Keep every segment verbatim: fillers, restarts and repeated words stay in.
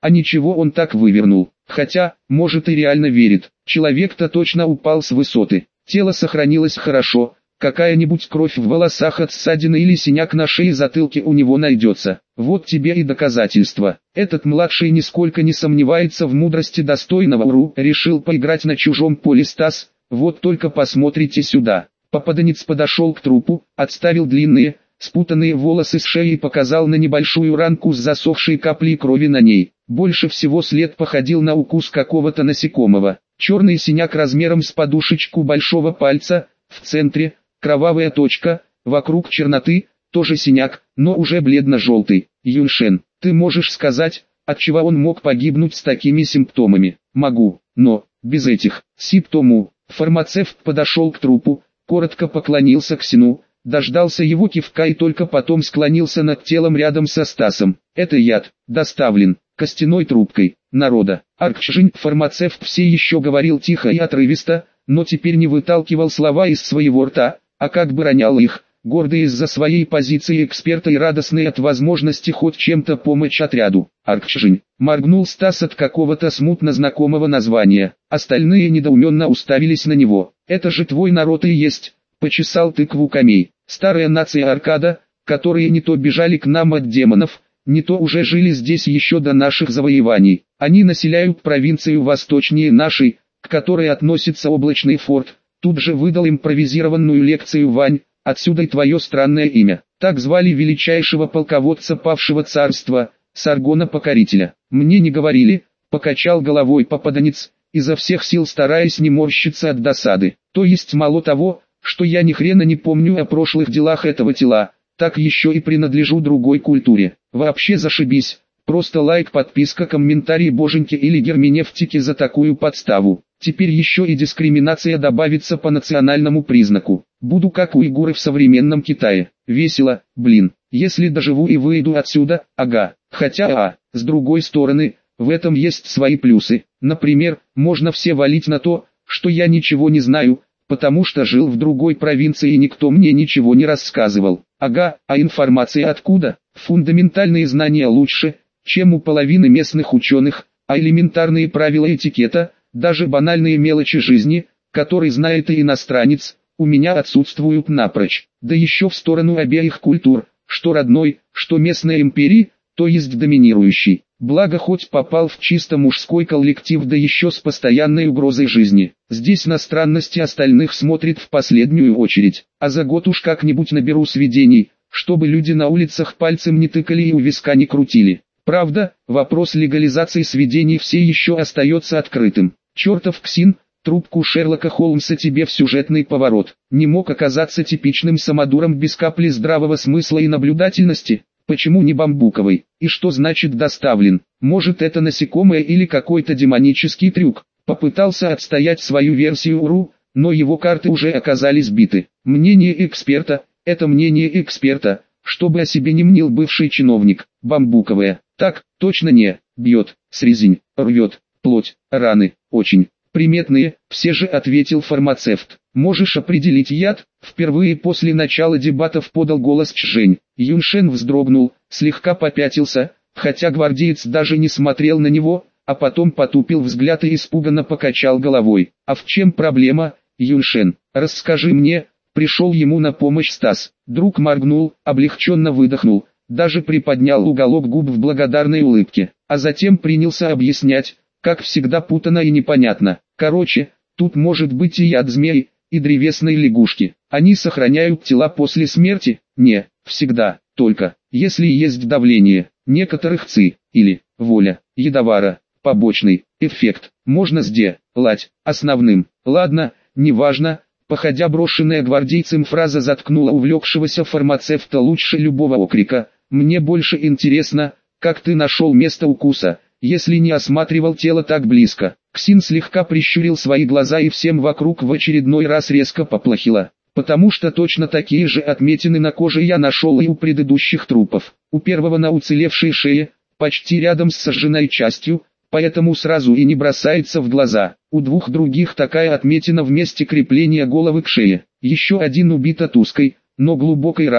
А ничего он так вывернул. Хотя, может и реально верит. Человек-то точно упал с высоты. Тело сохранилось хорошо. Какая-нибудь кровь в волосах от ссадины или синяк на шее и затылке у него найдется. Вот тебе и доказательство. Этот младший нисколько не сомневается в мудрости достойного Уру. Решил поиграть на чужом поле Стас. Вот только посмотрите сюда. Попаданец подошел к трупу, отставил длинные, спутанные волосы с шеи и показал на небольшую ранку с засохшей каплей крови на ней. Больше всего след походил на укус какого-то насекомого. Черный синяк размером с подушечку большого пальца, в центре кровавая точка, вокруг черноты, тоже синяк, но уже бледно-желтый. Юньшен, ты можешь сказать, отчего он мог погибнуть с такими симптомами? Могу, но, без этих симптомов. Фармацевт подошел к трупу, коротко поклонился Ксину, дождался его кивка и только потом склонился над телом рядом со Стасом. Это яд, доставлен костяной трубкой, народа. Аркчжинь, фармацевт, все еще говорил тихо и отрывисто, но теперь не выталкивал слова из своего рта, а как бы ронял их, гордый из-за своей позиции эксперта и радостный от возможности хоть чем-то помочь отряду. Аркчжинь, моргнул Стас от какого-то смутно знакомого названия. Остальные недоуменно уставились на него. Это же твой народ и есть, почесал тыкву Камей. Старая нация Аркада, которые не то бежали к нам от демонов, не то уже жили здесь еще до наших завоеваний. Они населяют провинцию восточнее нашей, к которой относится облачный форт. Тут же выдал импровизированную лекцию Вань, отсюда и твое странное имя. Так звали величайшего полководца павшего царства, Саргона-покорителя. Мне не говорили, покачал головой попаданец, изо всех сил стараясь не морщиться от досады. То есть мало того, что я ни хрена не помню о прошлых делах этого тела, так еще и принадлежу другой культуре. Вообще зашибись, просто лайк, подписка, комментарий боженьки или герменевтики за такую подставу. Теперь еще и дискриминация добавится по национальному признаку. Буду как уйгуры в современном Китае. Весело, блин. Если доживу и выйду отсюда, ага. Хотя, а, с другой стороны, в этом есть свои плюсы. Например, можно все валить на то, что я ничего не знаю, потому что жил в другой провинции и никто мне ничего не рассказывал. Ага, а информация откуда? Фундаментальные знания лучше, чем у половины местных ученых, а элементарные правила этикета, даже банальные мелочи жизни, которые знает и иностранец, у меня отсутствуют напрочь. Да еще в сторону обеих культур, что родной, что местной империи, то есть доминирующей. Благо хоть попал в чисто мужской коллектив, да еще с постоянной угрозой жизни. Здесь на странности остальных смотрит в последнюю очередь. А за год уж как-нибудь наберу сведений, чтобы люди на улицах пальцем не тыкали и у виска не крутили. Правда, вопрос легализации сведений все еще остается открытым. Чертов Ксин, трубку Шерлока Холмса тебе в сюжетный поворот. Не мог оказаться типичным самодуром без капли здравого смысла и наблюдательности? Почему не бамбуковый? И что значит доставлен? Может, это насекомое или какой-то демонический трюк? Попытался отстоять свою версию Уру, но его карты уже оказались биты. Мнение эксперта – это мнение эксперта, чтобы о себе не мнил бывший чиновник. Бамбуковое. Так, точно не. Бьет, срезень, рвет, плоть, раны, очень приметные, все же ответил фармацевт. Можешь определить яд? Впервые после начала дебатов подал голос Чжень. Юньшен вздрогнул, слегка попятился, хотя гвардеец даже не смотрел на него, а потом потупил взгляд и испуганно покачал головой. А в чем проблема, Юньшен? Расскажи мне. Пришел ему на помощь Стас. Друг моргнул, облегченно выдохнул, даже приподнял уголок губ в благодарной улыбке, а затем принялся объяснять, как всегда путано и непонятно. Короче, тут может быть и яд змеи, и древесной лягушки. Они сохраняют тела после смерти? Не, всегда, только, если есть давление, некоторых ци, или, воля, ядовара, побочный, эффект, можно сделать, основным. Ладно, неважно. Походя брошенная гвардейцем фраза заткнула увлекшегося фармацевта лучше любого окрика. Мне больше интересно, как ты нашел место укуса, если не осматривал тело так близко. Ксин слегка прищурил свои глаза и всем вокруг в очередной раз резко поплохело. Потому что точно такие же отметины на коже я нашел и у предыдущих трупов. У первого на уцелевшей шее, почти рядом с сожженной частью, поэтому сразу и не бросается в глаза. У двух других такая отметина в месте крепления головы к шее. Еще один убит от узкой, но глубокой раны,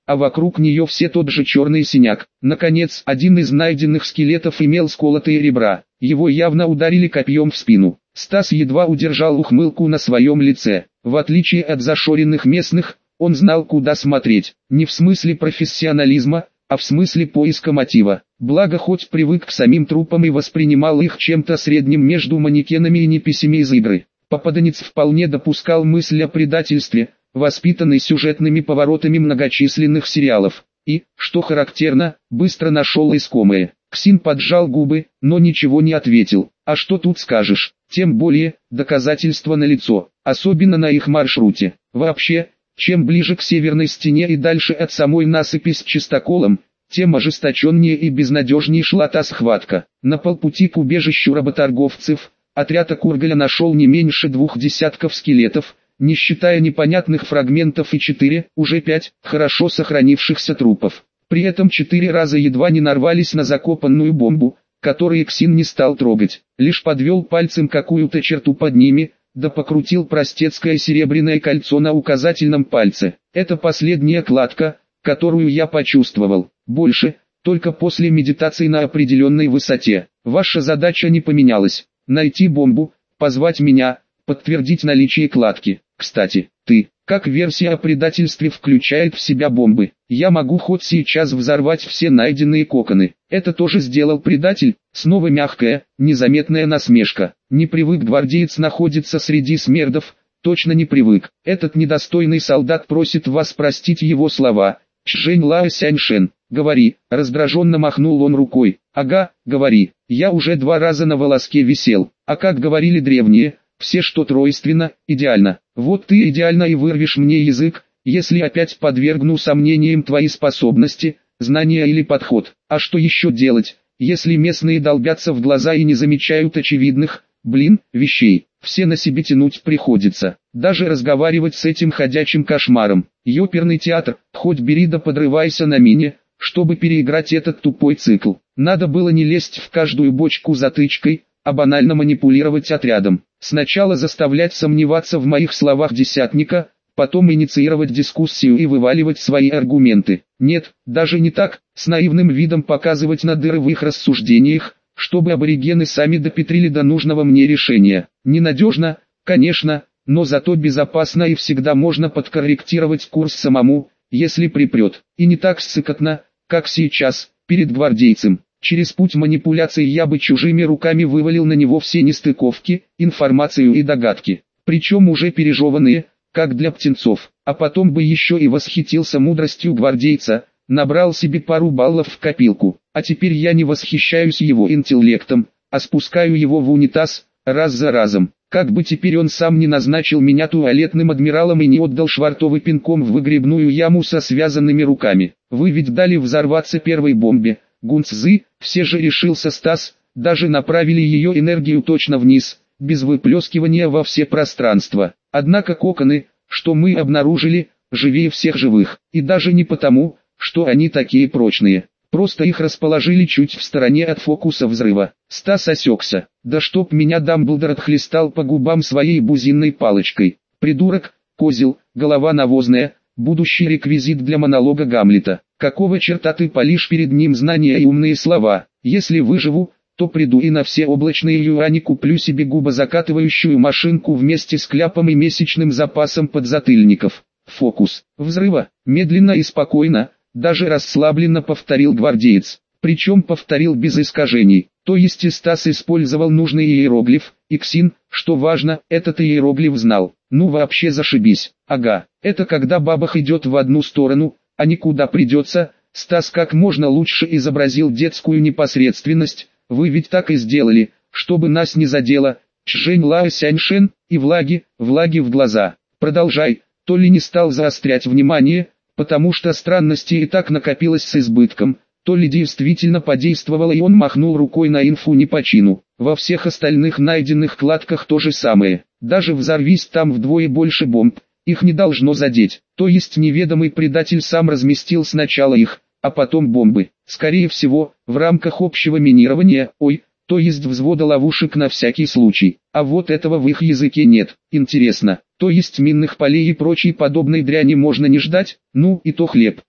а вокруг нее все тот же черный синяк. Наконец, один из найденных скелетов имел сколотые ребра, его явно ударили копьем в спину. Стас едва удержал ухмылку на своем лице. В отличие от зашоренных местных, он знал, куда смотреть, не в смысле профессионализма, а в смысле поиска мотива. Благо хоть привык к самим трупам и воспринимал их чем-то средним между манекенами и неписями из игры. Попаданец вполне допускал мысль о предательстве, воспитанный сюжетными поворотами многочисленных сериалов. И, что характерно, быстро нашел искомое. Ксин поджал губы, но ничего не ответил. А что тут скажешь? Тем более, доказательства налицо, особенно на их маршруте. Вообще, чем ближе к северной стене и дальше от самой насыпи с чистоколом, тем ожесточеннее и безнадежнее шла та схватка. На полпути к убежищу работорговцев, отряд Акургаля нашел не меньше двух десятков скелетов, не считая непонятных фрагментов, и четыре, уже пять, хорошо сохранившихся трупов. При этом четыре раза едва не нарвались на закопанную бомбу, которую Ксин не стал трогать, лишь подвел пальцем какую-то черту под ними, да покрутил простецкое серебряное кольцо на указательном пальце. Это последняя кладка, которую я почувствовал. Больше, только после медитации на определенной высоте. Ваша задача не поменялась. Найти бомбу, позвать меня, подтвердить наличие кладки. Кстати, ты, как версия о предательстве включает в себя бомбы. Я могу хоть сейчас взорвать все найденные коконы. Это тоже сделал предатель? Снова мягкая, незаметная насмешка. Не привык гвардеец находиться среди смердов, точно не привык. Этот недостойный солдат просит вас простить его слова. Чжэнь Лао Сяньшен, говори, раздраженно махнул он рукой. Ага, говори, я уже два раза на волоске висел. А как говорили древние, все что тройственно, идеально. Вот ты идеально и вырвешь мне язык, если опять подвергну сомнениям твои способности, знания или подход. А что еще делать, если местные долбятся в глаза и не замечают очевидных, блин, вещей? Все на себе тянуть приходится. Даже разговаривать с этим ходячим кошмаром. Ёперный театр, хоть бери да подрывайся на мине, чтобы переиграть этот тупой цикл. Надо было не лезть в каждую бочку затычкой, а банально манипулировать отрядом. Сначала заставлять сомневаться в моих словах десятника, потом инициировать дискуссию и вываливать свои аргументы. Нет, даже не так, с наивным видом показывать на дыры в их рассуждениях, чтобы аборигены сами допетрили до нужного мне решения. Ненадежно, конечно, но зато безопасно, и всегда можно подкорректировать курс самому, если припрет. И не так ссыкотно, как сейчас, перед гвардейцем. Через путь манипуляций я бы чужими руками вывалил на него все нестыковки, информацию и догадки, причем уже пережеванные, как для птенцов, а потом бы еще и восхитился мудростью гвардейца, набрал себе пару баллов в копилку. А теперь я не восхищаюсь его интеллектом, а спускаю его в унитаз, раз за разом. Как бы теперь он сам не назначил меня туалетным адмиралом и не отдал швартовый пинком в выгребную яму со связанными руками. Вы ведь дали взорваться первой бомбе, Гунцзы, все же решился Стас, даже направили ее энергию точно вниз, без выплескивания во все пространства. Однако коконы, что мы обнаружили, живее всех живых, и даже не потому, что они такие прочные. Просто их расположили чуть в стороне от фокуса взрыва. Стас осекся. Да чтоб меня Дамблдор отхлестал по губам своей бузинной палочкой. Придурок, козел, голова навозная, будущий реквизит для монолога Гамлета. Какого черта ты палишь перед ним знания и умные слова? Если выживу, то приду и на все облачные юани куплю себе губозакатывающую машинку вместе с кляпом и месячным запасом подзатыльников. Фокус взрыва. Медленно и спокойно, даже расслабленно повторил гвардеец. Причем повторил без искажений. То есть и Стас использовал нужный иероглиф, и Ксин, что важно, этот иероглиф знал. Ну вообще зашибись. Ага, это когда бабах идет в одну сторону, а никуда придется. Стас как можно лучше изобразил детскую непосредственность. Вы ведь так и сделали, чтобы нас не задело. Чжэнь Лао Сяньшен, и влаги, влаги в глаза. Продолжай. То ли не стал заострять внимание, потому что странностей и так накопилось с избытком, то ли действительно подействовало, и он махнул рукой на инфу не по чину. Во всех остальных найденных кладках то же самое. Даже взорвись там вдвое больше бомб, их не должно задеть. То есть неведомый предатель сам разместил сначала их, а потом бомбы. Скорее всего, в рамках общего минирования, ой, то есть взвода ловушек на всякий случай. А вот этого в их языке нет. Интересно, то есть минных полей и прочей подобной дряни можно не ждать? Ну и то хлеб.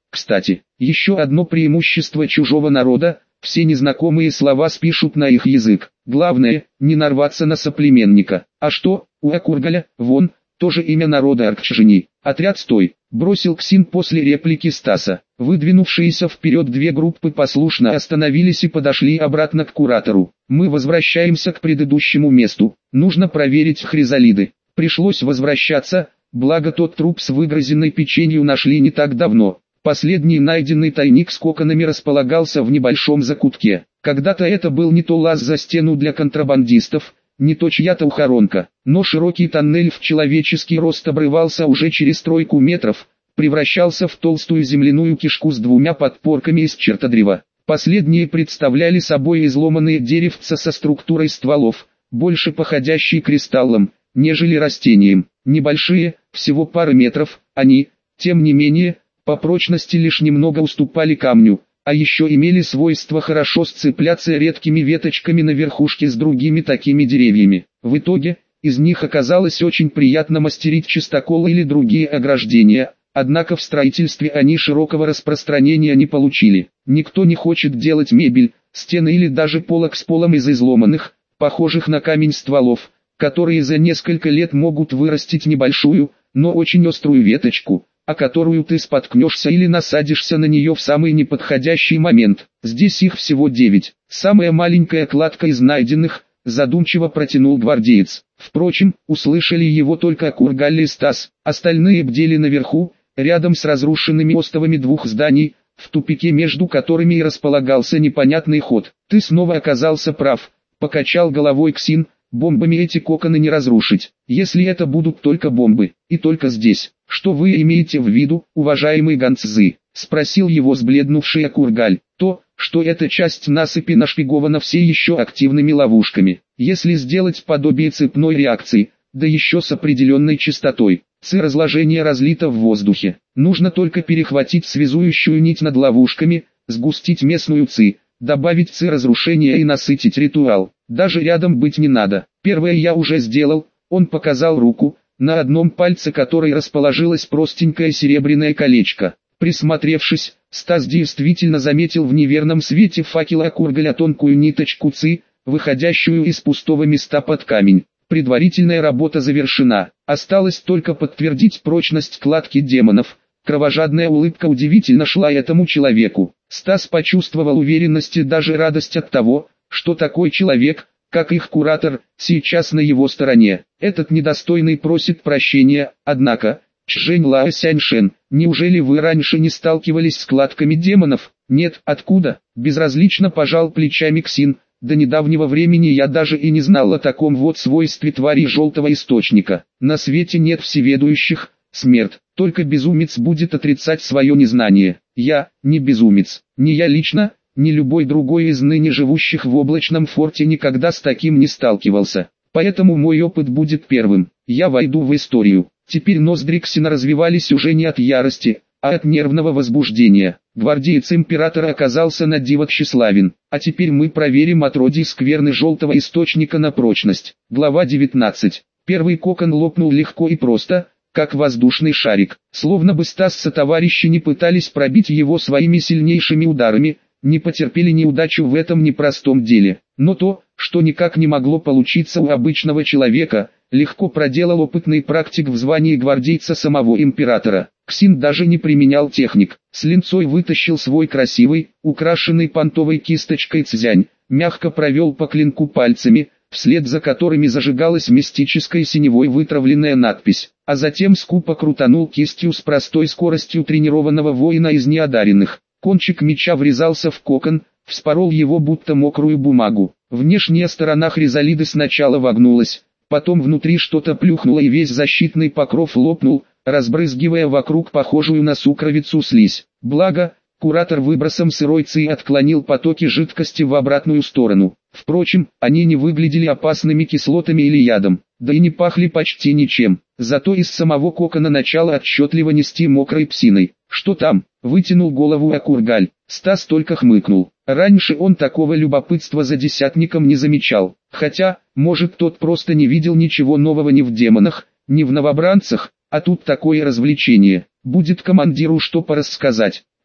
Кстати, еще одно преимущество чужого народа – все незнакомые слова спишут на их язык. Главное, не нарваться на соплеменника. А что, у Акургаля, вон, тоже имя народа Аркчжени. Отряд стой, бросил Ксин после реплики Стаса. Выдвинувшиеся вперед две группы послушно остановились и подошли обратно к куратору. Мы возвращаемся к предыдущему месту. Нужно проверить хризалиды. Пришлось возвращаться, благо тот труп с выгрызенной печенью нашли не так давно. Последний найденный тайник с коконами располагался в небольшом закутке. Когда-то это был не то лаз за стену для контрабандистов, не то чья-то ухоронка, но широкий тоннель в человеческий рост обрывался уже через тройку метров, превращался в толстую земляную кишку с двумя подпорками из чертодрева. Последние представляли собой изломанные деревца со структурой стволов, больше походящие кристаллом, нежели растением. Небольшие, всего пары метров, они, тем не менее, по прочности лишь немного уступали камню, а еще имели свойство хорошо сцепляться редкими веточками на верхушке с другими такими деревьями. В итоге, из них оказалось очень приятно мастерить чистоколы или другие ограждения, однако в строительстве они широкого распространения не получили. Никто не хочет делать мебель, стены или даже полок с полом из изломанных, похожих на камень стволов, которые за несколько лет могут вырастить небольшую, но очень острую веточку, о которую ты споткнешься или насадишься на нее в самый неподходящий момент. Здесь их всего девять. Самая маленькая кладка из найденных, задумчиво протянул гвардеец. Впрочем, услышали его только Акургаль и Стас. Остальные бдели наверху, рядом с разрушенными остовами двух зданий, в тупике между которыми и располагался непонятный ход. Ты снова оказался прав, покачал головой Ксин. Бомбами эти коконы не разрушить, если это будут только бомбы, и только здесь. Что вы имеете в виду, уважаемый Ганцзы? Спросил его сбледнувший Акургаль. То, что эта часть насыпи нашпигована все еще активными ловушками. Если сделать подобие цепной реакции, да еще с определенной частотой, ци разложение разлито в воздухе. Нужно только перехватить связующую нить над ловушками, сгустить местную ци, добавить ци разрушения и насытить ритуал. Даже рядом быть не надо. Первое я уже сделал, он показал руку, на одном пальце которой расположилось простенькое серебряное колечко. Присмотревшись, Стас действительно заметил в неверном свете факела Акургаля тонкую ниточку ци, выходящую из пустого места под камень. Предварительная работа завершена, осталось только подтвердить прочность кладки демонов. Кровожадная улыбка удивительно шла этому человеку. Стас почувствовал уверенность и даже радость от того, что такой человек, как их куратор, сейчас на его стороне. Этот недостойный просит прощения, однако, Чжэнь Лао Сяньшэн, неужели вы раньше не сталкивались с кладками демонов? Нет, откуда? Безразлично пожал плечами Ксин. До недавнего времени я даже и не знал о таком вот свойстве твари желтого источника. На свете нет всеведущих, смерть, только безумец будет отрицать свое незнание. Я, не безумец, не я лично, ни любой другой из ныне живущих в облачном форте никогда с таким не сталкивался. Поэтому мой опыт будет первым. Я войду в историю. Теперь ноздри Ксина развивались уже не от ярости, а от нервного возбуждения. Гвардеец императора оказался на диво тщеславен. А теперь мы проверим отродье скверны желтого источника на прочность. Глава девятнадцать. Первый кокон лопнул легко и просто, как воздушный шарик. Словно бы Стас со товарищи не пытались пробить его своими сильнейшими ударами, не потерпели неудачу в этом непростом деле. Но то, что никак не могло получиться у обычного человека, легко проделал опытный практик в звании гвардейца самого императора. Ксин даже не применял техник. С линцой вытащил свой красивый, украшенный понтовой кисточкой цзянь, мягко провел по клинку пальцами, вслед за которыми зажигалась мистической синевой вытравленная надпись, а затем скупо крутанул кистью с простой скоростью тренированного воина из неодаренных. Кончик меча врезался в кокон, вспорол его будто мокрую бумагу. Внешняя сторона хризалиды сначала вогнулась, потом внутри что-то плюхнуло и весь защитный покров лопнул, разбрызгивая вокруг похожую на сукровицу слизь. Благо, куратор выбросом сырой ци отклонил потоки жидкости в обратную сторону. Впрочем, они не выглядели опасными кислотами или ядом, да и не пахли почти ничем. Зато из самого кокона начало отчетливо нести мокрой псиной. «Что там?» — вытянул голову Акургаль. Стас только хмыкнул. Раньше он такого любопытства за десятником не замечал. Хотя, может, тот просто не видел ничего нового ни в демонах, ни в новобранцах, а тут такое развлечение. Будет командиру что порассказать.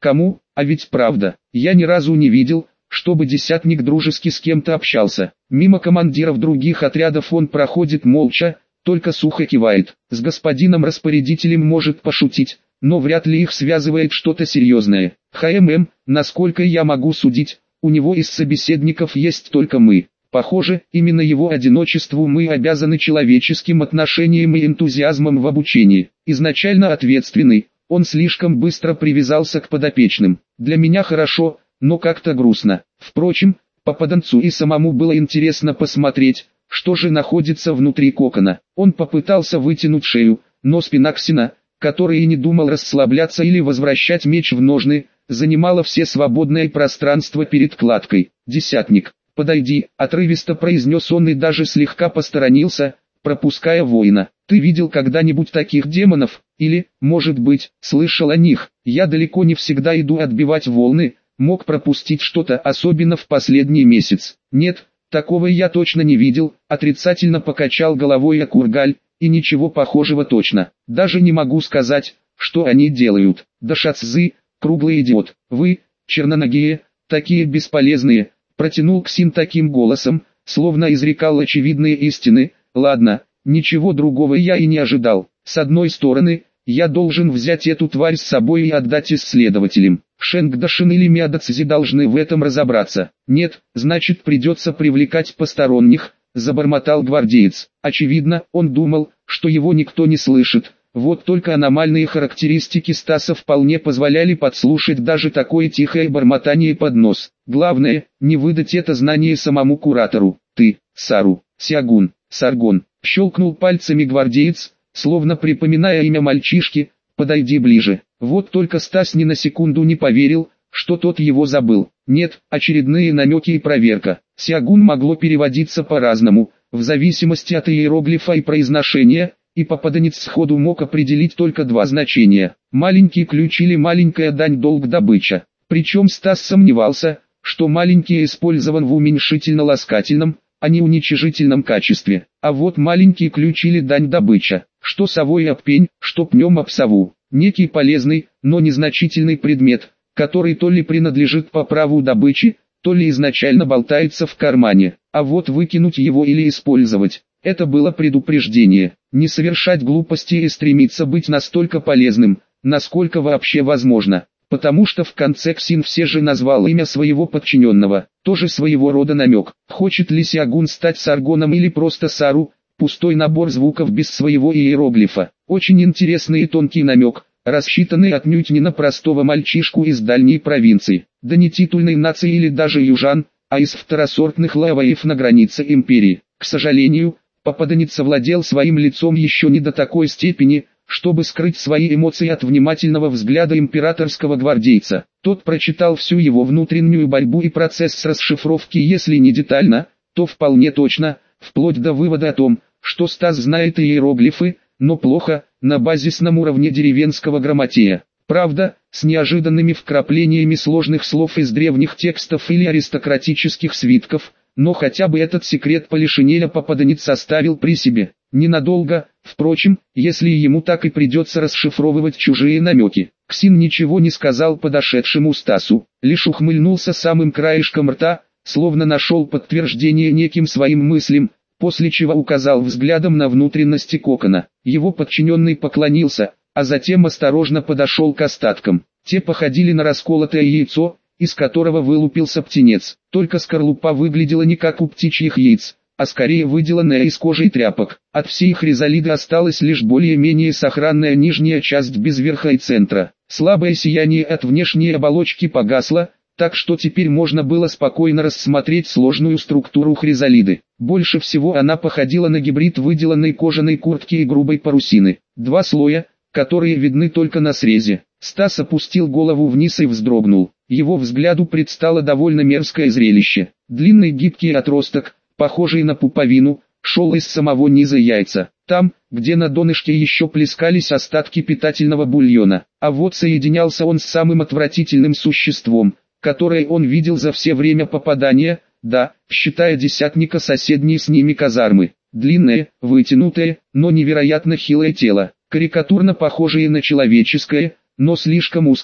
Кому? А ведь правда, я ни разу не видел, чтобы десятник дружески с кем-то общался. Мимо командиров других отрядов он проходит молча, только сухо кивает. С господином-распорядителем может пошутить, но вряд ли их связывает что-то серьезное. ХММ, насколько я могу судить, у него из собеседников есть только мы. Похоже, именно его одиночеству мы обязаны человеческим отношением и энтузиазмом в обучении. Изначально ответственный, он слишком быстро привязался к подопечным. Для меня хорошо, но как-то грустно. Впрочем, попаданцу и самому было интересно посмотреть, что же находится внутри кокона. Он попытался вытянуть шею, но спина Ксина, который и не думал расслабляться или возвращать меч в ножны, занимала все свободное пространство перед кладкой. «Десятник, подойди», — отрывисто произнес он и даже слегка посторонился, пропуская воина. «Ты видел когда-нибудь таких демонов? Или, может быть, слышал о них? Я далеко не всегда иду отбивать волны, мог пропустить что-то, особенно в последний месяц». «Нет, такого я точно не видел», — отрицательно покачал головой Акургаль, «и ничего похожего точно. Даже не могу сказать, что они делают. Дашацзы, круглый идиот, вы, черноногие, такие бесполезные», — протянул Ксин таким голосом, словно изрекал очевидные истины. «Ладно, ничего другого я и не ожидал. С одной стороны, я должен взять эту тварь с собой и отдать исследователям. Шенгдашин или Миадацзи должны в этом разобраться. Нет, значит придется привлекать посторонних», — забормотал гвардеец. Очевидно, он думал, что его никто не слышит. Вот только аномальные характеристики Стаса вполне позволяли подслушать даже такое тихое бормотание под нос. Главное, не выдать это знание самому куратору. «Ты, Сару, Сиагун, Саргон», — щелкнул пальцами гвардеец, словно припоминая имя мальчишки, «подойди ближе». Вот только Стас ни на секунду не поверил, что тот его забыл. Нет, очередные намеки и проверка. Сиагун могло переводиться по-разному, в зависимости от иероглифа и произношения, и попаданец сходу мог определить только два значения: маленький ключ или маленькая дань долг добыча. Причем Стас сомневался, что маленький использован в уменьшительно-ласкательном, а не уничижительном качестве. А вот маленький ключ или дань добыча, что совой об пень, что пнем об сову. Некий полезный, но незначительный предмет, который то ли принадлежит по праву добычи, то ли изначально болтается в кармане. А вот выкинуть его или использовать — это было предупреждение. Не совершать глупости и стремиться быть настолько полезным, насколько вообще возможно. Потому что в конце Ксин все же назвал имя своего подчиненного, тоже своего рода намек. Хочет ли Сиагун стать Саргоном или просто Сару, пустой набор звуков без своего иероглифа. Очень интересный и тонкий намек, рассчитанный отнюдь не на простого мальчишку из дальней провинции, да не титульной нации или даже южан, а из второсортных лаваев на границе империи. К сожалению, попаданец овладел своим лицом еще не до такой степени, чтобы скрыть свои эмоции от внимательного взгляда императорского гвардейца. Тот прочитал всю его внутреннюю борьбу и процесс расшифровки, если не детально, то вполне точно, вплоть до вывода о том, что Стас знает иероглифы, но плохо, на базисном уровне деревенского грамотея. Правда, с неожиданными вкраплениями сложных слов из древних текстов или аристократических свитков, но хотя бы этот секрет Полишинеля попаданец оставил при себе. Ненадолго, впрочем, если ему так и придется расшифровывать чужие намеки. Ксин ничего не сказал подошедшему Стасу, лишь ухмыльнулся самым краешком рта, словно нашел подтверждение неким своим мыслям, после чего указал взглядом на внутренности кокона. Его подчиненный поклонился, а затем осторожно подошел к остаткам. Те походили на расколотое яйцо, из которого вылупился птенец. Только скорлупа выглядела не как у птичьих яиц, а скорее выделанная из кожи и тряпок. От всей хризалиды осталась лишь более-менее сохранная нижняя часть без верха и центра. Слабое сияние от внешней оболочки погасло, так что теперь можно было спокойно рассмотреть сложную структуру хризалиды. Больше всего она походила на гибрид выделанной кожаной куртки и грубой парусины. Два слоя, которые видны только на срезе. Стас опустил голову вниз и вздрогнул. Его взгляду предстало довольно мерзкое зрелище. Длинный гибкий отросток, похожий на пуповину, шел из самого низа яйца. Там, где на донышке еще плескались остатки питательного бульона. А вот соединялся он с самым отвратительным существом, которое он видел за все время попадания, да, считая десятника соседней с ними казармы. Длинное, вытянутое, но невероятно хилое тело, карикатурно похожее на человеческое, но слишком узкое,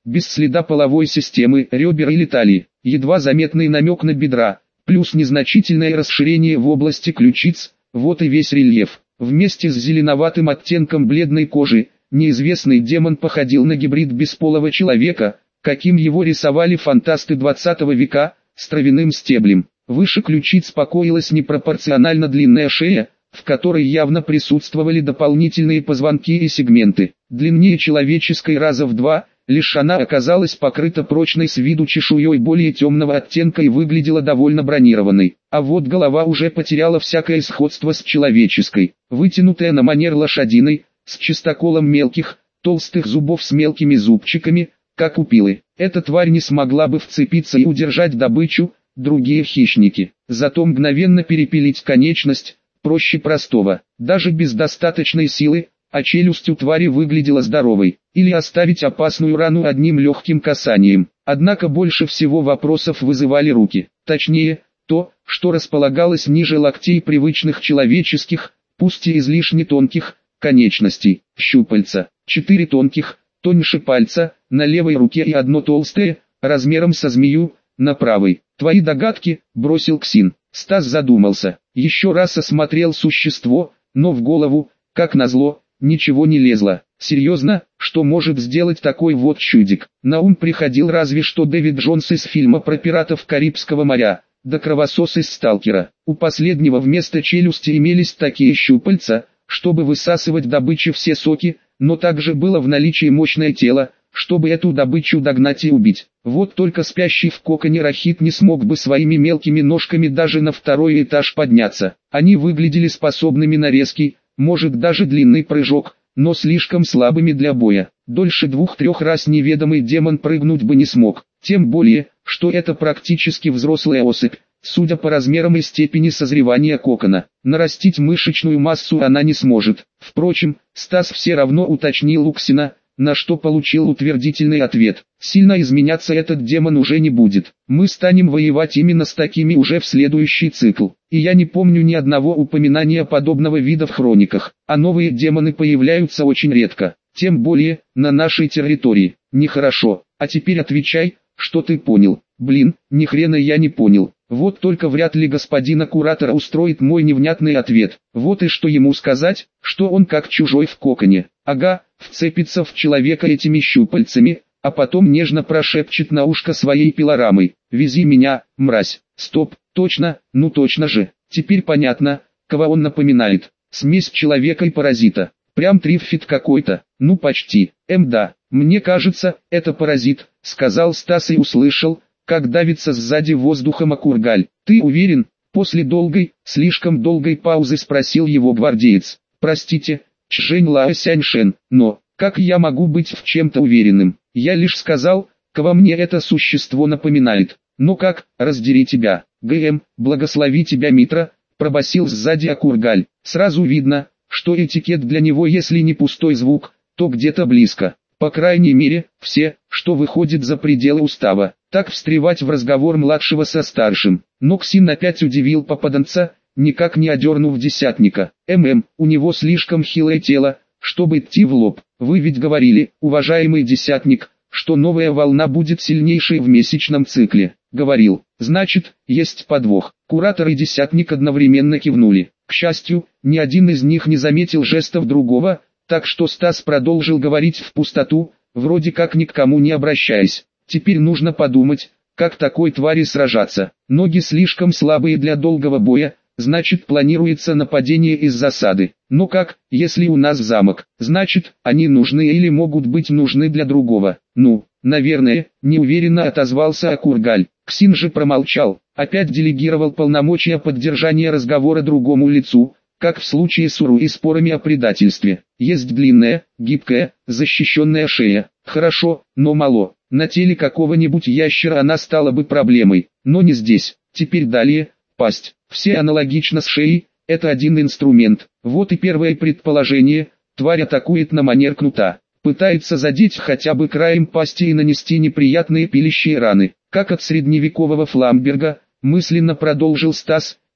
без следа половой системы, ребер или талии, едва заметный намек на бедра, плюс незначительное расширение в области ключиц, вот и весь рельеф. Вместе с зеленоватым оттенком бледной кожи, неизвестный демон походил на гибрид бесполого человека, каким его рисовали фантасты двадцатого века, с травяным стеблем. Выше ключиц покоилась непропорционально длинная шея, в которой явно присутствовали дополнительные позвонки и сегменты. Длиннее человеческой раза в два, лишь она оказалась покрыта прочной с виду чешуей более темного оттенка и выглядела довольно бронированной. А вот голова уже потеряла всякое сходство с человеческой, вытянутая на манер лошадиной, с чистоколом мелких, толстых зубов с мелкими зубчиками, как у пилы. Эта тварь не смогла бы вцепиться и удержать добычу, другие хищники. Зато мгновенно перепилить конечность, проще простого, даже без достаточной силы, а челюсть у твари выглядела здоровой, или оставить опасную рану одним легким касанием. Однако больше всего вопросов вызывали руки, точнее, то, что располагалось ниже локтей привычных человеческих, пусть и излишне тонких, конечностей, щупальца, четыре тонких, тоньше пальца, на левой руке и одно толстое, размером со змею, на правой. Твои догадки, бросил Ксин. Стас задумался, еще раз осмотрел существо, но в голову, как назло, ничего не лезло. Серьезно, что может сделать такой вот чудик? На ум приходил разве что Дэвид Джонс из фильма про пиратов Карибского моря, да кровосос из Сталкера. У последнего вместо челюсти имелись такие щупальца, чтобы высасывать добычу все соки, но также было в наличии мощное тело, чтобы эту добычу догнать и убить. Вот только спящий в коконе рахит не смог бы своими мелкими ножками даже на второй этаж подняться. Они выглядели способными на резкий, может даже длинный прыжок, но слишком слабыми для боя. Дольше двух-трех раз неведомый демон прыгнуть бы не смог, тем более, что это практически взрослая особь, судя по размерам и степени созревания кокона. Нарастить мышечную массу она не сможет. Впрочем, Стас все равно уточнил у Ксина, на что получил утвердительный ответ. Сильно изменяться этот демон уже не будет. Мы станем воевать именно с такими уже в следующий цикл. И я не помню ни одного упоминания подобного вида в хрониках. А новые демоны появляются очень редко. Тем более, на нашей территории. Нехорошо. А теперь отвечай, что ты понял. Блин, ни хрена я не понял. Вот только вряд ли господина куратора устроит мой невнятный ответ. Вот и что ему сказать, что он как чужой в коконе. Ага, вцепится в человека этими щупальцами, а потом нежно прошепчет на ушко своей пилорамой: «Вези меня, мразь». Стоп, точно, ну точно же. Теперь понятно, кого он напоминает. Смесь человека и паразита. Прям триффит какой-то. Ну почти. Эм да, мне кажется, это паразит, сказал Стас и услышал, как давится сзади воздухом Акургаль. Ты уверен? После долгой, слишком долгой паузы спросил его гвардеец. Простите, Чжэнь Лао Сяньшен, но, как я могу быть в чем-то уверенным? Я лишь сказал, кого мне это существо напоминает. Ну как, раздери тебя. ГМ, благослови тебя Митра, пробасил сзади Акургаль. Сразу видно, что этикет для него если не пустой звук, то где-то близко. По крайней мере, все, что выходит за пределы устава. Так встревать в разговор младшего со старшим. Но Ксин опять удивил попаданца, никак не одернув десятника. ММ, у него слишком хилое тело, чтобы идти в лоб. Вы ведь говорили, уважаемый десятник, что новая волна будет сильнейшей в месячном цикле. Говорил. Значит, есть подвох. Куратор и десятник одновременно кивнули. К счастью, ни один из них не заметил жестов другого, так что Стас продолжил говорить в пустоту, вроде как ни к кому не обращаясь. Теперь нужно подумать, как такой твари сражаться. Ноги слишком слабые для долгого боя, значит планируется нападение из засады. Но как, если у нас замок? Значит, они нужны или могут быть нужны для другого. Ну, наверное, неуверенно отозвался Акургаль. Ксин же промолчал, опять делегировал полномочия поддержания разговора другому лицу, как в случае с Уру и спорами о предательстве. Есть длинная, гибкая, защищенная шея. Хорошо, но мало. На теле какого-нибудь ящера она стала бы проблемой, но не здесь. Теперь далее, пасть. Все аналогично с шеей, это один инструмент. Вот и первое предположение, тварь атакует на манер кнута. Пытается задеть хотя бы краем пасти и нанести неприятные пилящие раны. Как от средневекового Фламберга, мысленно продолжил Стас,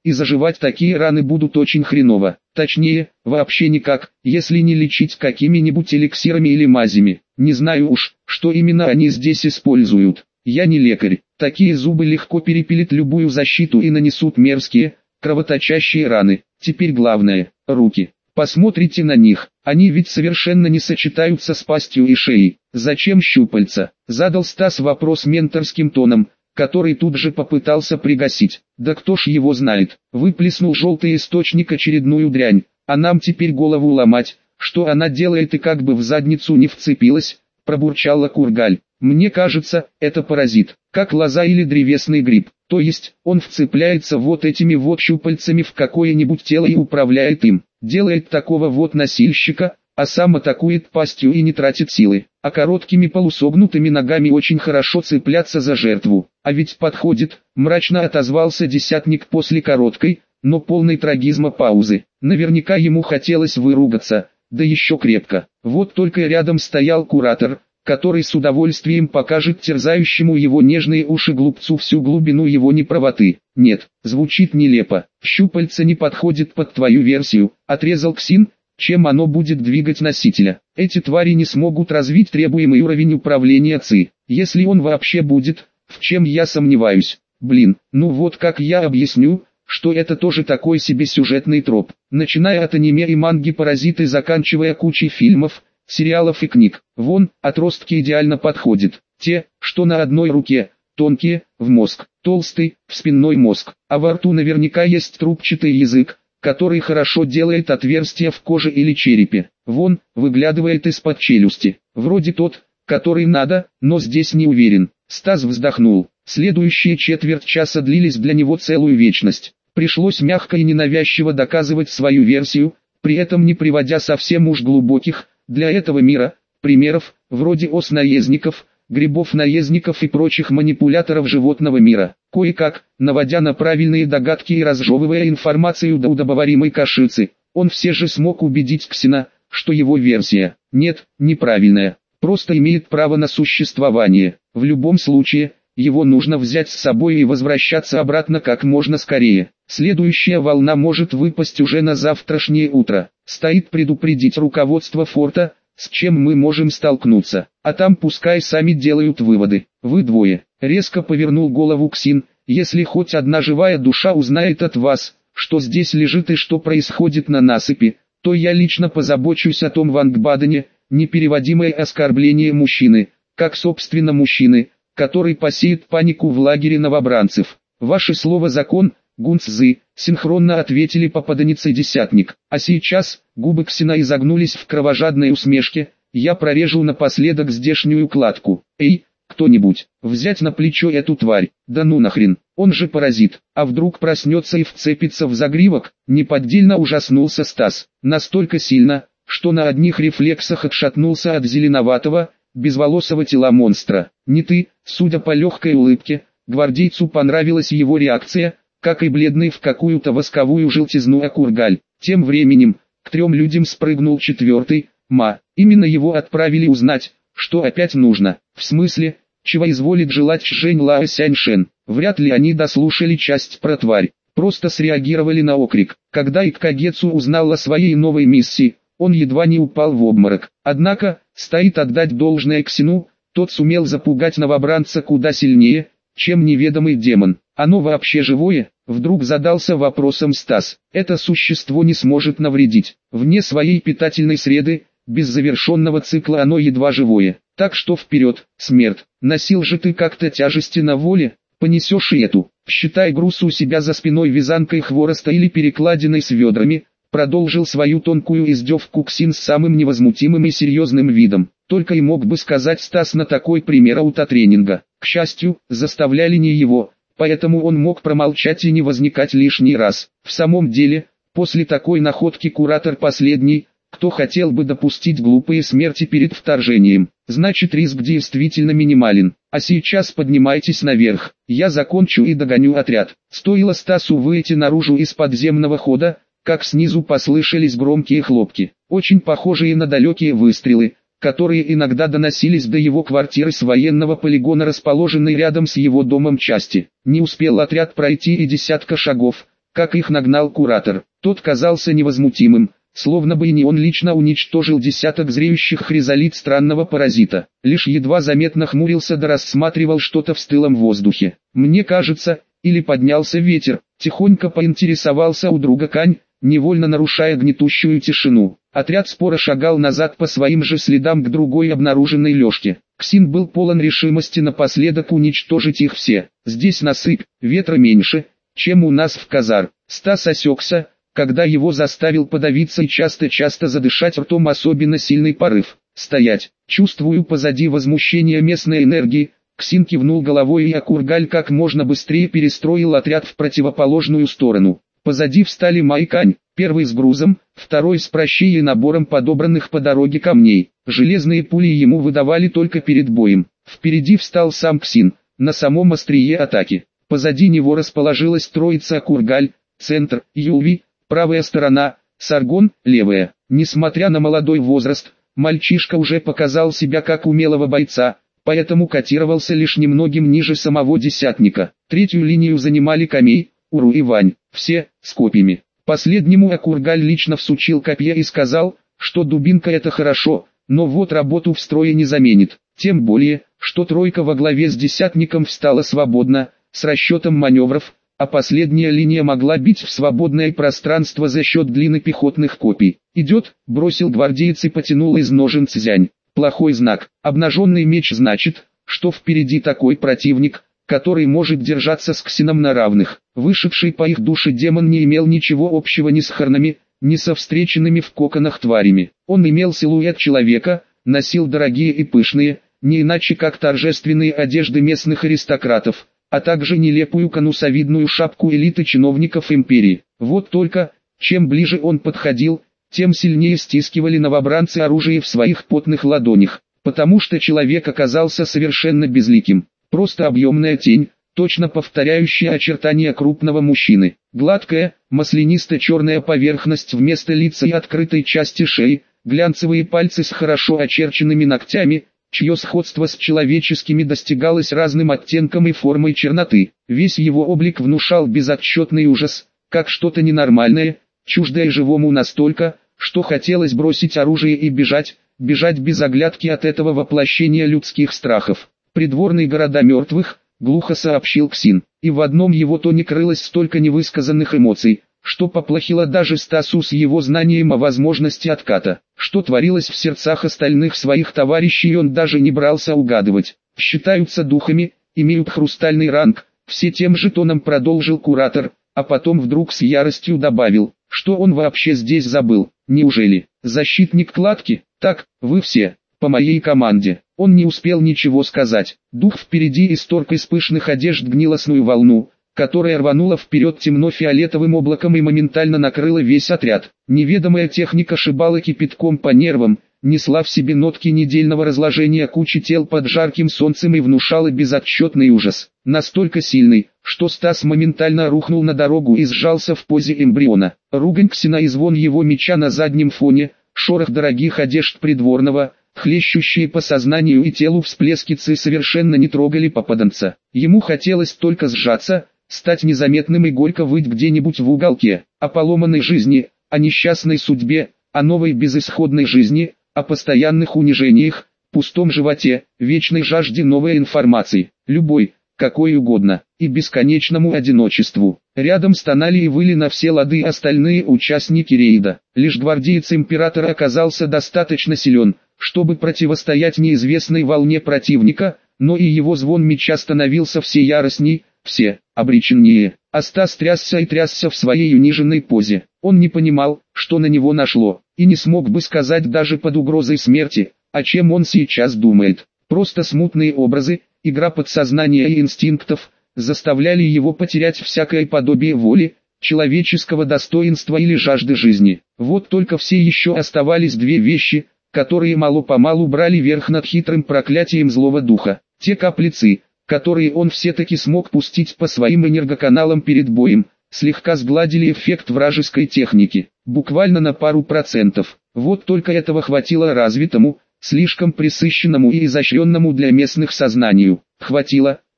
и заживать такие раны будут очень хреново. Точнее, вообще никак, если не лечить какими-нибудь эликсирами или мазями. Не знаю уж, что именно они здесь используют. Я не лекарь. Такие зубы легко перепилят любую защиту и нанесут мерзкие, кровоточащие раны. Теперь главное – руки. Посмотрите на них, они ведь совершенно не сочетаются с пастью и шеей. Зачем щупальца? Задал Стас вопрос менторским тоном, который тут же попытался пригасить. Да кто ж его знает? Выплеснул желтый источник очередную дрянь, а нам теперь голову ломать, что она делает и как бы в задницу не вцепилась, пробурчала Кургаль. Мне кажется, это паразит, как лоза или древесный гриб. То есть, он вцепляется вот этими вот щупальцами в какое-нибудь тело и управляет им. Делает такого вот носильщика, а сам атакует пастью и не тратит силы. А короткими полусогнутыми ногами очень хорошо цепляться за жертву. А ведь подходит, мрачно отозвался десятник после короткой, но полной трагизма паузы. Наверняка ему хотелось выругаться, да еще крепко. Вот только рядом стоял куратор, который с удовольствием покажет терзающему его нежные уши глупцу всю глубину его неправоты. Нет, звучит нелепо. Щупальце не подходит под твою версию, отрезал Ксин, чем оно будет двигать носителя. Эти твари не смогут развить требуемый уровень управления ЦИ, если он вообще будет, в чем я сомневаюсь. Блин, ну вот как я объясню, что это тоже такой себе сюжетный троп. Начиная от аниме и манги паразиты, заканчивая кучей фильмов, сериалов и книг. Вон, отростки идеально подходят. Те, что на одной руке, тонкие, в мозг, толстый, в спинной мозг. А во рту наверняка есть трубчатый язык, который хорошо делает отверстия в коже или черепе. Вон, выглядывает из-под челюсти. Вроде тот, который надо, но здесь не уверен. Стас вздохнул. Следующие четверть часа длились для него целую вечность. Пришлось мягко и ненавязчиво доказывать свою версию, при этом не приводя совсем уж глубоких, для этого мира, примеров, вроде ос-наездников, грибов-наездников и прочих манипуляторов животного мира. Кое-как, наводя на правильные догадки и разжевывая информацию до удобоваримой кашицы, он все же смог убедить Ксина, что его версия, нет, неправильная, просто имеет право на существование. В любом случае, его нужно взять с собой и возвращаться обратно как можно скорее. Следующая волна может выпасть уже на завтрашнее утро. Стоит предупредить руководство форта, с чем мы можем столкнуться. А там пускай сами делают выводы. Вы двое. Резко повернул голову Ксин. Если хоть одна живая душа узнает от вас, что здесь лежит и что происходит на насыпи, то я лично позабочусь о том в Ангбадене, непереводимое оскорбление мужчины, как собственно мужчины, который посеет панику в лагере новобранцев. Ваше слово закон, Гунцзы, синхронно ответили попаданец и десятник. А сейчас, губы Ксина изогнулись в кровожадной усмешке, я прорежу напоследок здешнюю кладку. Эй, кто-нибудь, взять на плечо эту тварь, да ну нахрен, он же паразит, а вдруг проснется и вцепится в загривок, неподдельно ужаснулся Стас, настолько сильно, что на одних рефлексах отшатнулся от зеленоватого, безволосого тела монстра. Не ты, судя по легкой улыбке, гвардейцу понравилась его реакция, как и бледный в какую-то восковую желтизну Акургаль. Тем временем, к трем людям спрыгнул четвертый, Ма, именно его отправили узнать, что опять нужно, в смысле, чего изволит желать Шэнь Лао Сяньшен. Вряд ли они дослушали часть про тварь, просто среагировали на окрик. Когда Иккагетсу узнал о своей новой миссии, он едва не упал в обморок. Однако, стоит отдать должное Ксину, тот сумел запугать новобранца куда сильнее, чем неведомый демон. Оно вообще живое? Вдруг задался вопросом Стас. Это существо не сможет навредить. Вне своей питательной среды, без завершенного цикла оно едва живое. Так что вперед, смерть. Носил же ты как-то тяжести на воле, понесешь и эту. Считай груз у себя за спиной вязанкой хвороста или перекладиной с ведрами. Продолжил свою тонкую издевку Ксин с самым невозмутимым и серьезным видом. Только и мог бы сказать Стас на такой пример аутотренинга. К счастью, заставляли не его, поэтому он мог промолчать и не возникать лишний раз. В самом деле, после такой находки куратор последний, кто хотел бы допустить глупые смерти перед вторжением. Значит, риск действительно минимален. А сейчас поднимайтесь наверх, я закончу и догоню отряд. Стоило Стасу выйти наружу из подземного хода, как снизу послышались громкие хлопки, очень похожие на далекие выстрелы, которые иногда доносились до его квартиры с военного полигона, расположенной рядом с его домом части. Не успел отряд пройти и десятка шагов, как их нагнал куратор. Тот казался невозмутимым, словно бы и не он лично уничтожил десяток зреющих хризолит странного паразита. Лишь едва заметно хмурился да рассматривал что-то в стылом воздухе. «Мне кажется, или поднялся ветер», тихонько поинтересовался у друга Кань, невольно нарушая гнетущую тишину. Отряд споро шагал назад по своим же следам к другой обнаруженной лёжке. Ксин был полон решимости напоследок уничтожить их все. «Здесь насыпь, ветра меньше, чем у нас в Казар». Стас осекся, когда его заставил подавиться и часто-часто задышать ртом особенно сильный порыв. «Стоять!» Чувствую позади возмущение местной энергии. Ксин кивнул головой, и Акургаль как можно быстрее перестроил отряд в противоположную сторону. Позади встали Майкань, первый с грузом, второй с пращей и набором подобранных по дороге камней. Железные пули ему выдавали только перед боем. Впереди встал сам Ксин, на самом острие атаки. Позади него расположилась троица Акургаль, центр, Юви, правая сторона, Саргон, левая. Несмотря на молодой возраст, мальчишка уже показал себя как умелого бойца, поэтому котировался лишь немногим ниже самого десятника. Третью линию занимали Камей, Уру и Вань, все с копьями. Последнему Акургаль лично всучил копье и сказал, что дубинка это хорошо, но вот работу в строе не заменит. Тем более, что тройка во главе с десятником встала свободно, с расчетом маневров, а последняя линия могла бить в свободное пространство за счет длины пехотных копий. «Идет», — бросил гвардеец и потянул из ножен цзянь. Плохой знак. Обнаженный меч значит, что впереди такой противник, который может держаться с Ксином на равных. Вышедший по их душе демон не имел ничего общего ни с Харнами, ни со встреченными в коконах тварями. Он имел силуэт человека, носил дорогие и пышные, не иначе как торжественные одежды местных аристократов, а также нелепую конусовидную шапку элиты чиновников империи. Вот только, чем ближе он подходил, тем сильнее стискивали новобранцы оружие в своих потных ладонях, потому что человек оказался совершенно безликим. Просто объемная тень, точно повторяющая очертания крупного мужчины. Гладкая, маслянисто-черная поверхность вместо лица и открытой части шеи, глянцевые пальцы с хорошо очерченными ногтями, чье сходство с человеческими достигалось разным оттенком и формой черноты. Весь его облик внушал безотчетный ужас, как что-то ненормальное, чуждое живому настолько, что хотелось бросить оружие и бежать, бежать без оглядки от этого воплощения людских страхов. «Придворные города мертвых», — глухо сообщил Ксин, и в одном его тоне крылось столько невысказанных эмоций, что поплохело даже Стасу с его знанием о возможности отката. Что творилось в сердцах остальных своих товарищей он даже не брался угадывать. «Считаются духами, имеют хрустальный ранг», — все тем же тоном продолжил куратор, а потом вдруг с яростью добавил, что он вообще здесь забыл. «Неужели защитник кладки? Так, вы все, по моей команде». Он не успел ничего сказать. Дух впереди исторг из пышных одежд гнилостную волну, которая рванула вперед темно-фиолетовым облаком и моментально накрыла весь отряд. Неведомая техника шибала кипятком по нервам, несла в себе нотки недельного разложения кучи тел под жарким солнцем и внушала безотчетный ужас. Настолько сильный, что Стас моментально рухнул на дорогу и сжался в позе эмбриона. Ругань Ксина и звон его меча на заднем фоне, шорох дорогих одежд придворного, хлещущие по сознанию и телу всплески ци совершенно не трогали попаданца. Ему хотелось только сжаться, стать незаметным и горько выть где-нибудь в уголке, о поломанной жизни, о несчастной судьбе, о новой безысходной жизни, о постоянных унижениях, пустом животе, вечной жажде новой информации, любой, какой угодно, и бесконечному одиночеству. Рядом стонали и выли на все лады остальные участники рейда. Лишь гвардеец императора оказался достаточно силен, чтобы противостоять неизвестной волне противника, но и его звон меча становился все яростней, все обреченнее. А Стас трясся и трясся в своей униженной позе. Он не понимал, что на него нашло, и не смог бы сказать даже под угрозой смерти, о чем он сейчас думает. Просто смутные образы, игра подсознания и инстинктов, заставляли его потерять всякое подобие воли, человеческого достоинства или жажды жизни. Вот только все еще оставались две вещи, которые мало-помалу брали верх над хитрым проклятием злого духа. Те каплицы, которые он все-таки смог пустить по своим энергоканалам перед боем, слегка сгладили эффект вражеской техники, буквально на пару процентов. Вот только этого хватило развитому, слишком пресыщенному и изощренному для местных сознанию. Хватило,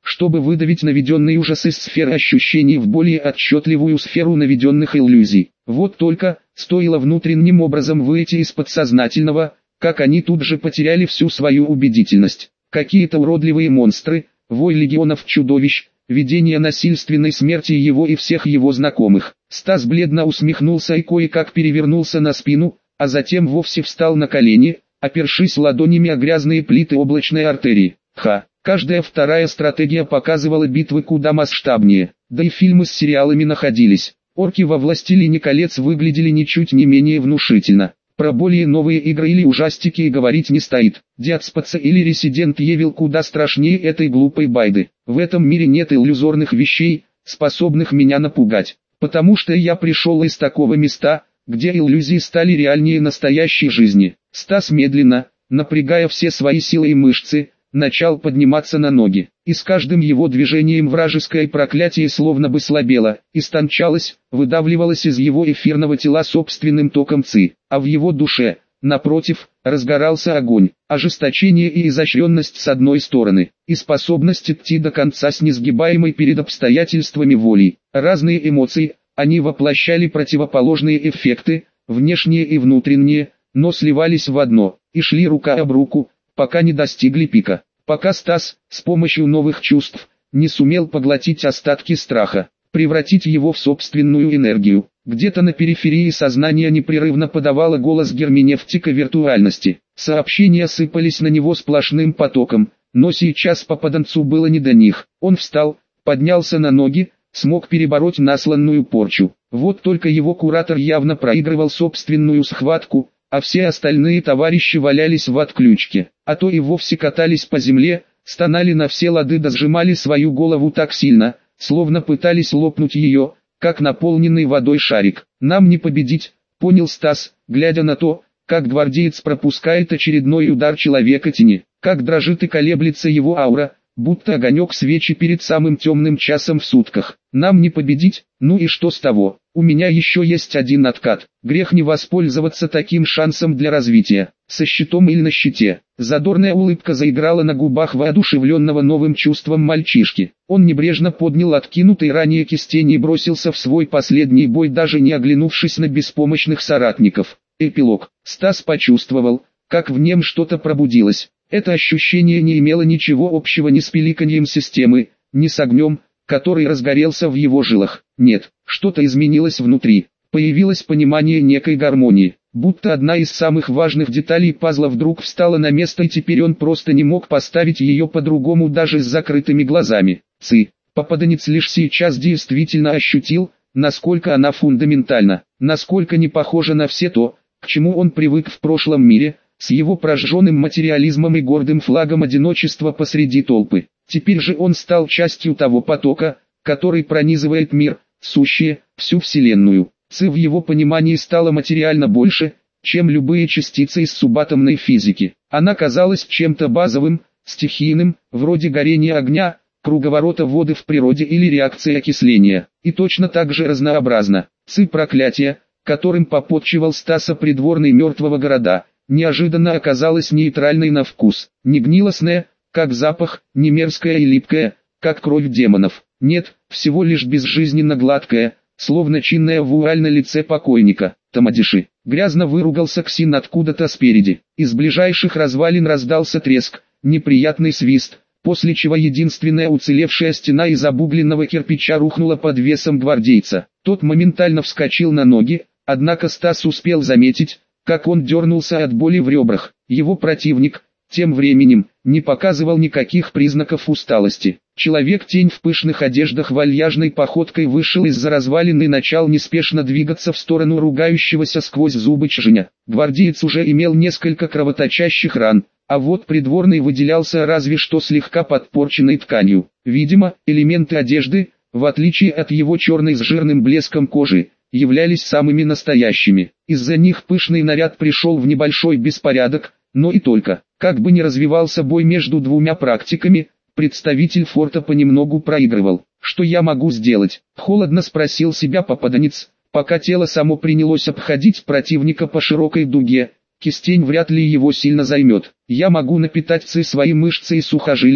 чтобы выдавить наведенный ужас из сферы ощущений в более отчетливую сферу наведенных иллюзий. Вот только, стоило внутренним образом выйти из подсознательного, как они тут же потеряли всю свою убедительность. Какие-то уродливые монстры, вой легионов чудовищ, видение насильственной смерти его и всех его знакомых. Стас бледно усмехнулся и кое-как перевернулся на спину, а затем вовсе встал на колени, опершись ладонями о грязные плиты облачной артерии. Ха! Каждая вторая стратегия показывала битвы куда масштабнее, да и фильмы с сериалами находились. Орки во «Властелине колец» выглядели ничуть не менее внушительно. Про более новые игры или ужастики и говорить не стоит. Dead Space или Resident Evil куда страшнее этой глупой байды. В этом мире нет иллюзорных вещей, способных меня напугать. Потому что я пришел из такого места, где иллюзии стали реальнее настоящей жизни. Стас медленно, напрягая все свои силы и мышцы, начал подниматься на ноги, и с каждым его движением вражеское проклятие словно бы слабело, истончалось, выдавливалось из его эфирного тела собственным током ци, а в его душе, напротив, разгорался огонь, ожесточение и изощренность с одной стороны, и способность идти до конца с несгибаемой перед обстоятельствами волей. Разные эмоции, они воплощали противоположные эффекты, внешние и внутренние, но сливались в одно, и шли рука об руку, пока не достигли пика, пока Стас, с помощью новых чувств, не сумел поглотить остатки страха, превратить его в собственную энергию. Где-то на периферии сознания непрерывно подавало голос герменевтика виртуальности. Сообщения сыпались на него сплошным потоком, но сейчас попаданцу было не до них. Он встал, поднялся на ноги, смог перебороть насланную порчу. Вот только его куратор явно проигрывал собственную схватку, а все остальные товарищи валялись в отключке, а то и вовсе катались по земле, стонали на все лады да сжимали свою голову так сильно, словно пытались лопнуть ее, как наполненный водой шарик. «Нам не победить», — понял Стас, глядя на то, как гвардеец пропускает очередной удар человека-тени, как дрожит и колеблется его аура, будто огонек свечи перед самым темным часом в сутках. «Нам не победить, ну и что с того? У меня еще есть один откат. Грех не воспользоваться таким шансом для развития. Со щитом или на щите». Задорная улыбка заиграла на губах воодушевленного новым чувством мальчишки. Он небрежно поднял откинутый ранее кистень и бросился в свой последний бой, даже не оглянувшись на беспомощных соратников. Эпилог. Стас почувствовал, как в нем что-то пробудилось. Это ощущение не имело ничего общего ни с пиликаньем системы, ни с огнем, который разгорелся в его жилах. Нет, что-то изменилось внутри. Появилось понимание некой гармонии. Будто одна из самых важных деталей пазла вдруг встала на место, и теперь он просто не мог поставить ее по-другому даже с закрытыми глазами. Ци. Попаданец лишь сейчас действительно ощутил, насколько она фундаментальна, насколько не похожа на все то, к чему он привык в прошлом мире, с его прожженным материализмом и гордым флагом одиночества посреди толпы. Теперь же он стал частью того потока, который пронизывает мир, сущее, всю Вселенную. Ци в его понимании стала материально больше, чем любые частицы из субатомной физики. Она казалась чем-то базовым, стихийным, вроде горения огня, круговорота воды в природе или реакции окисления. И точно так же разнообразна. Ци проклятия, которым попотчевал Стаса придворный мертвого города, неожиданно оказалась нейтральной на вкус, не гнилостная, как запах, не мерзкая и липкая, как кровь демонов. Нет, всего лишь безжизненно гладкая, словно чинная вуаль на лице покойника. Тамадиши. Грязно выругался Ксин откуда-то спереди. Из ближайших развалин раздался треск, неприятный свист, после чего единственная уцелевшая стена из обугленного кирпича рухнула под весом гвардейца. Тот моментально вскочил на ноги, однако Стас успел заметить, как он дернулся от боли в ребрах. Его противник, тем временем, не показывал никаких признаков усталости. Человек-тень в пышных одеждах вальяжной походкой вышел из-за развалин и начал неспешно двигаться в сторону ругающегося сквозь зубы Чжэня. Гвардеец уже имел несколько кровоточащих ран, а вот придворный выделялся разве что слегка подпорченной тканью. Видимо, элементы одежды, в отличие от его черной с жирным блеском кожи, являлись самыми настоящими. Из-за них пышный наряд пришел в небольшой беспорядок, но и только. Как бы ни развивался бой между двумя практиками, представитель форта понемногу проигрывал. «Что я могу сделать?» — холодно спросил себя попаданец, пока тело само принялось обходить противника по широкой дуге. Кистень вряд ли его сильно займет. «Я могу напитать ци свои мышцы и сухожилия,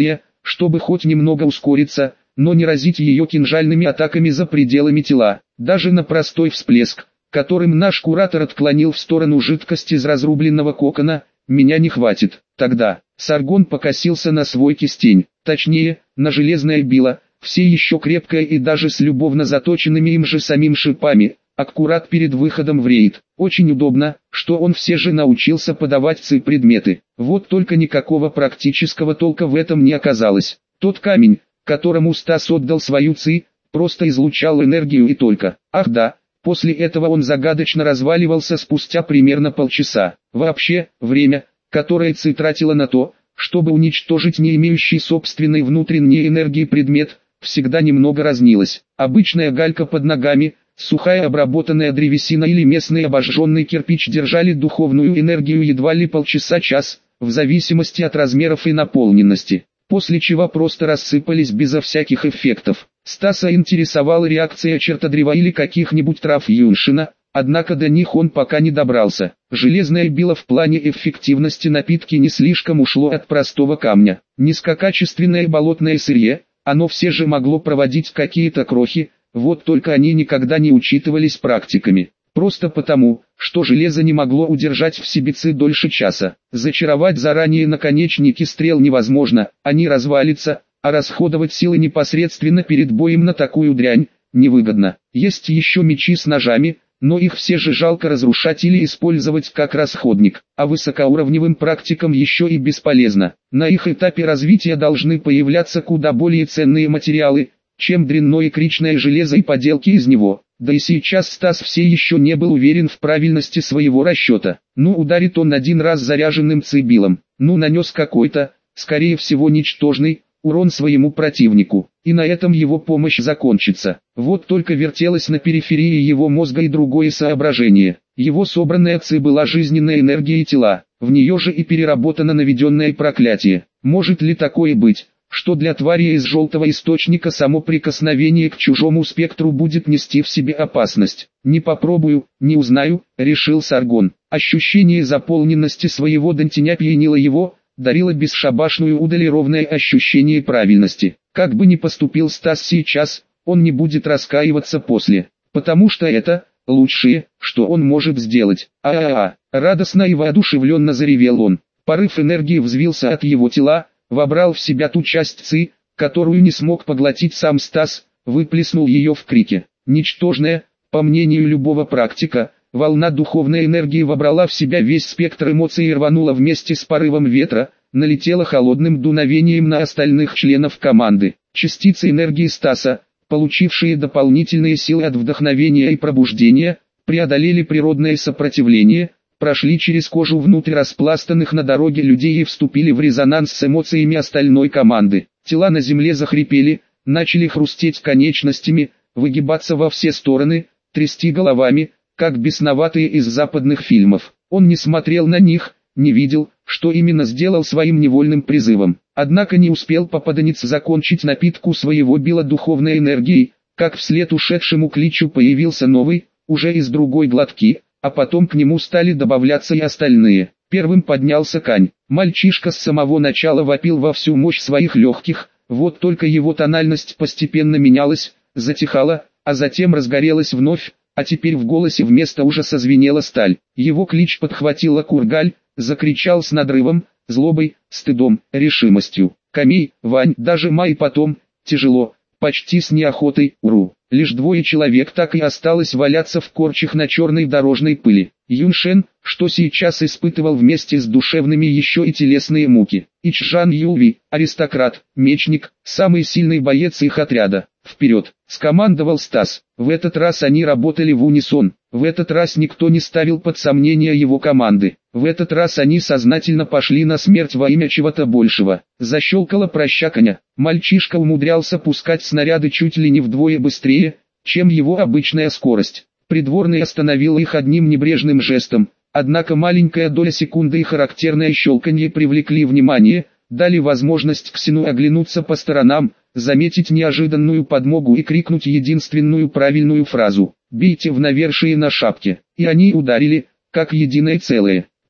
чтобы хоть немного ускориться, но не разить ее кинжальными атаками за пределами тела. Даже на простой всплеск, которым наш куратор отклонил в сторону жидкость из разрубленного кокона, меня не хватит. Тогда Саргон покосился на свой кистень, точнее, на железное било, все еще крепкое и даже с любовно заточенными им же самим шипами, аккурат перед выходом в рейд. Очень удобно, что он все же научился подавать ци-предметы. Вот только никакого практического толка в этом не оказалось. Тот камень, которому Стас отдал свою ци, просто излучал энергию и только. Ах да, после этого он загадочно разваливался спустя примерно полчаса. Вообще, время, которое ци тратила на то, чтобы уничтожить не имеющий собственной внутренней энергии предмет, всегда немного разнилось. Обычная галька под ногами, сухая обработанная древесина или местный обожженный кирпич держали духовную энергию едва ли полчаса-час, в зависимости от размеров и наполненности, после чего просто рассыпались безо всяких эффектов. Стаса интересовала реакция чертодрева или каких-нибудь трав Юншина, однако до них он пока не добрался. Железное било в плане эффективности напитки не слишком ушло от простого камня. Низкокачественное болотное сырье, оно все же могло проводить какие-то крохи, вот только они никогда не учитывались практиками. Просто потому, что железо не могло удержать в себе ци дольше часа. Зачаровать заранее наконечники стрел невозможно, они развалятся, а расходовать силы непосредственно перед боем на такую дрянь невыгодно. Есть еще мечи с ножами, но их все же жалко разрушать или использовать как расходник, а высокоуровневым практикам еще и бесполезно. На их этапе развития должны появляться куда более ценные материалы, чем дрянное кричное железо и поделки из него. Да и сейчас Стас все еще не был уверен в правильности своего расчета. Ну ударит он один раз заряженным цибилом, ну нанес какой-то, скорее всего ничтожный, урон своему противнику, и на этом его помощь закончится. Вот только вертелось на периферии его мозга и другое соображение. Его собранная ци была жизненной энергией тела, в нее же и переработано наведенное проклятие. Может ли такое быть, что для твари из желтого источника само прикосновение к чужому спектру будет нести в себе опасность? Не попробую, не узнаю, решил Саргон. Ощущение заполненности своего дантеня пьянило его, дарило бесшабашную удаль и ровное ощущение правильности. Как бы ни поступил Стас сейчас, он не будет раскаиваться после, потому что это лучшее, что он может сделать. А-а-а, радостно и воодушевленно заревел он. Порыв энергии взвился от его тела, вобрал в себя ту часть ци, которую не смог поглотить сам Стас, выплеснул ее в крике. Ничтожная, по мнению любого практика, волна духовной энергии вобрала в себя весь спектр эмоций и рванула вместе с порывом ветра, налетела холодным дуновением на остальных членов команды. Частицы энергии Стаса, получившие дополнительные силы от вдохновения и пробуждения, преодолели природное сопротивление, прошли через кожу внутрь распластанных на дороге людей и вступили в резонанс с эмоциями остальной команды. Тела на земле захрипели, начали хрустеть конечностями, выгибаться во все стороны, трясти головами, как бесноватые из западных фильмов. Он не смотрел на них, не видел, что именно сделал своим невольным призывом. Однако не успел попаданец закончить напитку своего била духовной энергией, как вслед ушедшему кличу появился новый, уже из другой глотки, а потом к нему стали добавляться и остальные. Первым поднялся Кань. Мальчишка с самого начала вопил во всю мощь своих легких, вот только его тональность постепенно менялась, затихала, а затем разгорелась вновь, а теперь в голосе вместо ужаса звенела сталь. Его клич подхватила Кургаль, закричал с надрывом, злобой, стыдом, решимостью. Камей, Вань, даже Май потом, тяжело, почти с неохотой, уру. Лишь двое человек так и осталось валяться в корчах на черной дорожной пыли. Юншен, что сейчас испытывал вместе с душевными еще и телесные муки. И Чжан Юви, аристократ, мечник, самый сильный боец их отряда. Вперед, скомандовал Стас. В этот раз они работали в унисон. В этот раз никто не ставил под сомнение его команды. В этот раз они сознательно пошли на смерть во имя чего-то большего. Защелкала прощаканя. Мальчишка умудрялся пускать снаряды чуть ли не вдвое быстрее, чем его обычная скорость. Придворный остановил их одним небрежным жестом, однако маленькая доля секунды и характерное щелканье привлекли внимание, дали возможность Ксену оглянуться по сторонам, заметить неожиданную подмогу и крикнуть единственную правильную фразу: «Бейте в навершие на шапке!» И они ударили, как единое целое.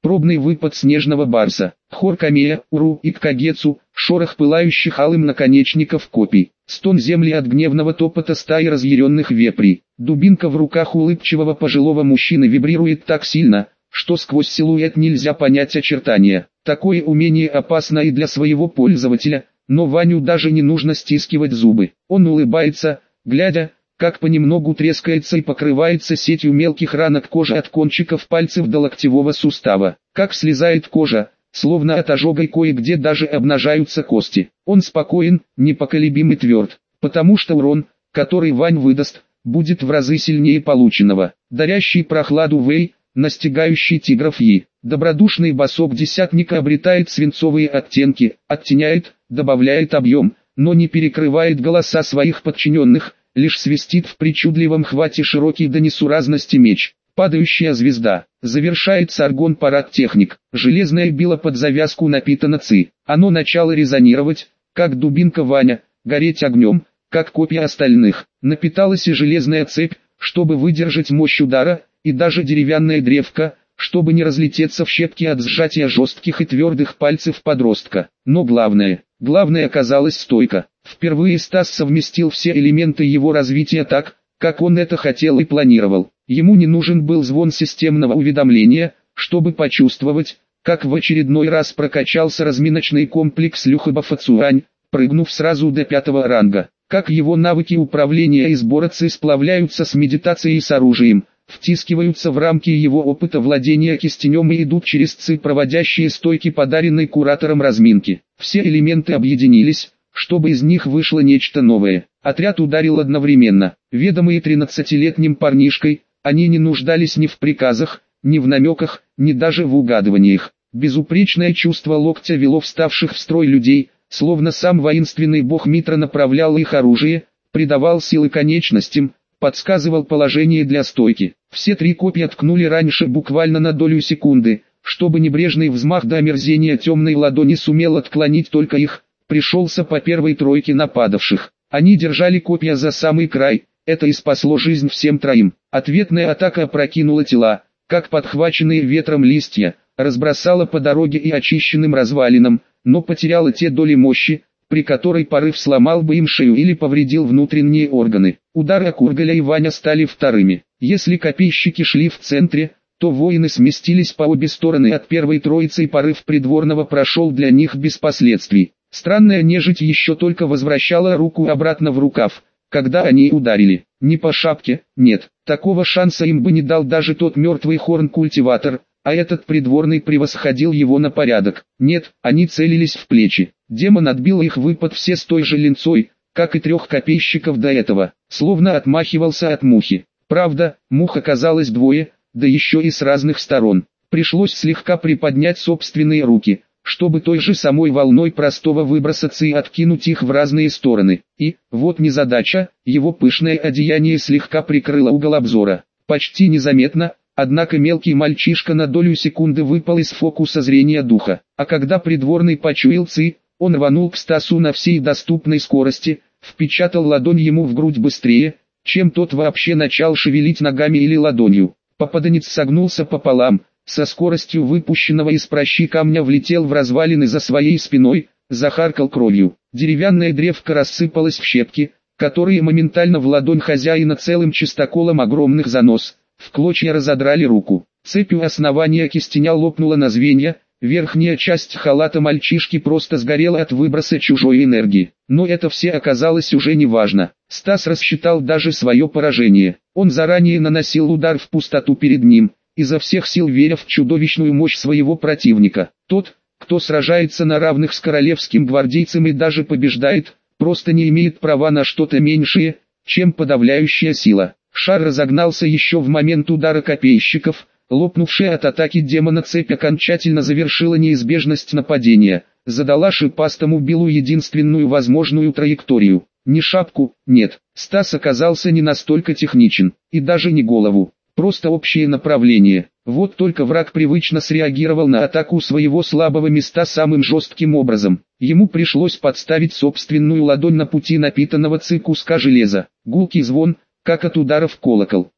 пробный выпад снежного барса, хор камея, уру и кагецу, шорох пылающих алым наконечников копий, стон земли от гневного топота стаи разъяренных вепрей. Дубинка в руках улыбчивого пожилого мужчины вибрирует так сильно, что сквозь силуэт нельзя понять очертания. Такое умение опасно и для своего пользователя, но Ваню даже не нужно стискивать зубы. Он улыбается, глядя, как понемногу трескается и покрывается сетью мелких ранок кожи от кончиков пальцев до локтевого сустава, как слезает кожа, словно от ожога и кое-где даже обнажаются кости. Он спокоен, непоколебим и тверд, потому что урон, который Вань выдаст, будет в разы сильнее полученного. Дарящий прохладу Вэй, настигающий тигров Yi. Добродушный босок десятника обретает свинцовые оттенки, оттеняет, добавляет объем, но не перекрывает голоса своих подчиненных, лишь свистит в причудливом хвате широкий до несуразности меч. Падающая звезда. Завершает Саргон парад техник. Железное било под завязку напитано ци. Оно начало резонировать, как дубинка Ваня, гореть огнем, как копья остальных. Напиталась и железная цепь, чтобы выдержать мощь удара, и даже деревянная древка, чтобы не разлететься в щепки от сжатия жестких и твердых пальцев подростка. Но главное, главное оказалось стойко. Впервые Стас совместил все элементы его развития так, как он это хотел и планировал. Ему не нужен был звон системного уведомления, чтобы почувствовать, как в очередной раз прокачался разминочный комплекс Люхаба Фацуань, прыгнув сразу до пятого ранга. Как его навыки управления и сбора ци сплавляются с медитацией и с оружием, втискиваются в рамки его опыта владения кистенем и идут через ци, проводящие стойки подаренной куратором разминки. Все элементы объединились, чтобы из них вышло нечто новое. Отряд ударил одновременно. Ведомые тринадцатилетним парнишкой, они не нуждались ни в приказах, ни в намеках, ни даже в угадываниях. Безупречное чувство локтя вело вставших в строй людей, словно сам воинственный бог Митра направлял их оружие, придавал силы конечностям, подсказывал положение для стойки. Все три копья ткнули раньше буквально на долю секунды, чтобы небрежный взмах до омерзения темной ладони сумел отклонить только их, пришелся по первой тройке нападавших. Они держали копья за самый край, это и спасло жизнь всем троим. Ответная атака опрокинула тела, как подхваченные ветром листья, разбросала по дороге и очищенным развалинам, но потеряла те доли мощи, при которой порыв сломал бы им шею или повредил внутренние органы. Удары Кургаля и Ваня стали вторыми. Если копейщики шли в центре, то воины сместились по обе стороны от первой троицы и порыв придворного прошел для них без последствий. Странная нежить еще только возвращала руку обратно в рукав, когда они ударили. Не по шапке, нет, такого шанса им бы не дал даже тот мертвый хорн-культиватор, а этот придворный превосходил его на порядок. Нет, они целились в плечи. Демон отбил их выпад все с той же линцой, как и трех копейщиков до этого, словно отмахивался от мухи. Правда, мух оказалось двое, да еще и с разных сторон. Пришлось слегка приподнять собственные руки, чтобы той же самой волной простого выбросаться и откинуть их в разные стороны. И, вот незадача, его пышное одеяние слегка прикрыло угол обзора. Почти незаметно, однако мелкий мальчишка на долю секунды выпал из фокуса зрения духа. А когда придворный почуял ци, он рванул к Стасу на всей доступной скорости, впечатал ладонь ему в грудь быстрее, чем тот вообще начал шевелить ногами или ладонью. Попаданец согнулся пополам, со скоростью выпущенного из пращи камня влетел в развалины за своей спиной, захаркал кровью. Деревянная древка рассыпалась в щепки, которые моментально в ладонь хозяина целым чистоколом огромных занос, в клочья разодрали руку. Цепью основания кистеня лопнула на звенья, верхняя часть халата мальчишки просто сгорела от выброса чужой энергии. Но это все оказалось уже не важно. Стас рассчитал даже свое поражение. Он заранее наносил удар в пустоту перед ним, изо всех сил веря в чудовищную мощь своего противника. Тот, кто сражается на равных с королевским гвардейцем и даже побеждает, просто не имеет права на что-то меньшее, чем подавляющая сила. Шар разогнался еще в момент удара копейщиков, лопнувшая от атаки демона цепь окончательно завершила неизбежность нападения, задала шипастому Биллу единственную возможную траекторию. Не шапку, нет, Стас оказался не настолько техничен, и даже не голову. Просто общее направление. Вот только враг привычно среагировал на атаку своего слабого места самым жестким образом. Ему пришлось подставить собственную ладонь на пути напитанного ци куска железа. Гулкий звон, как от удара в колокол.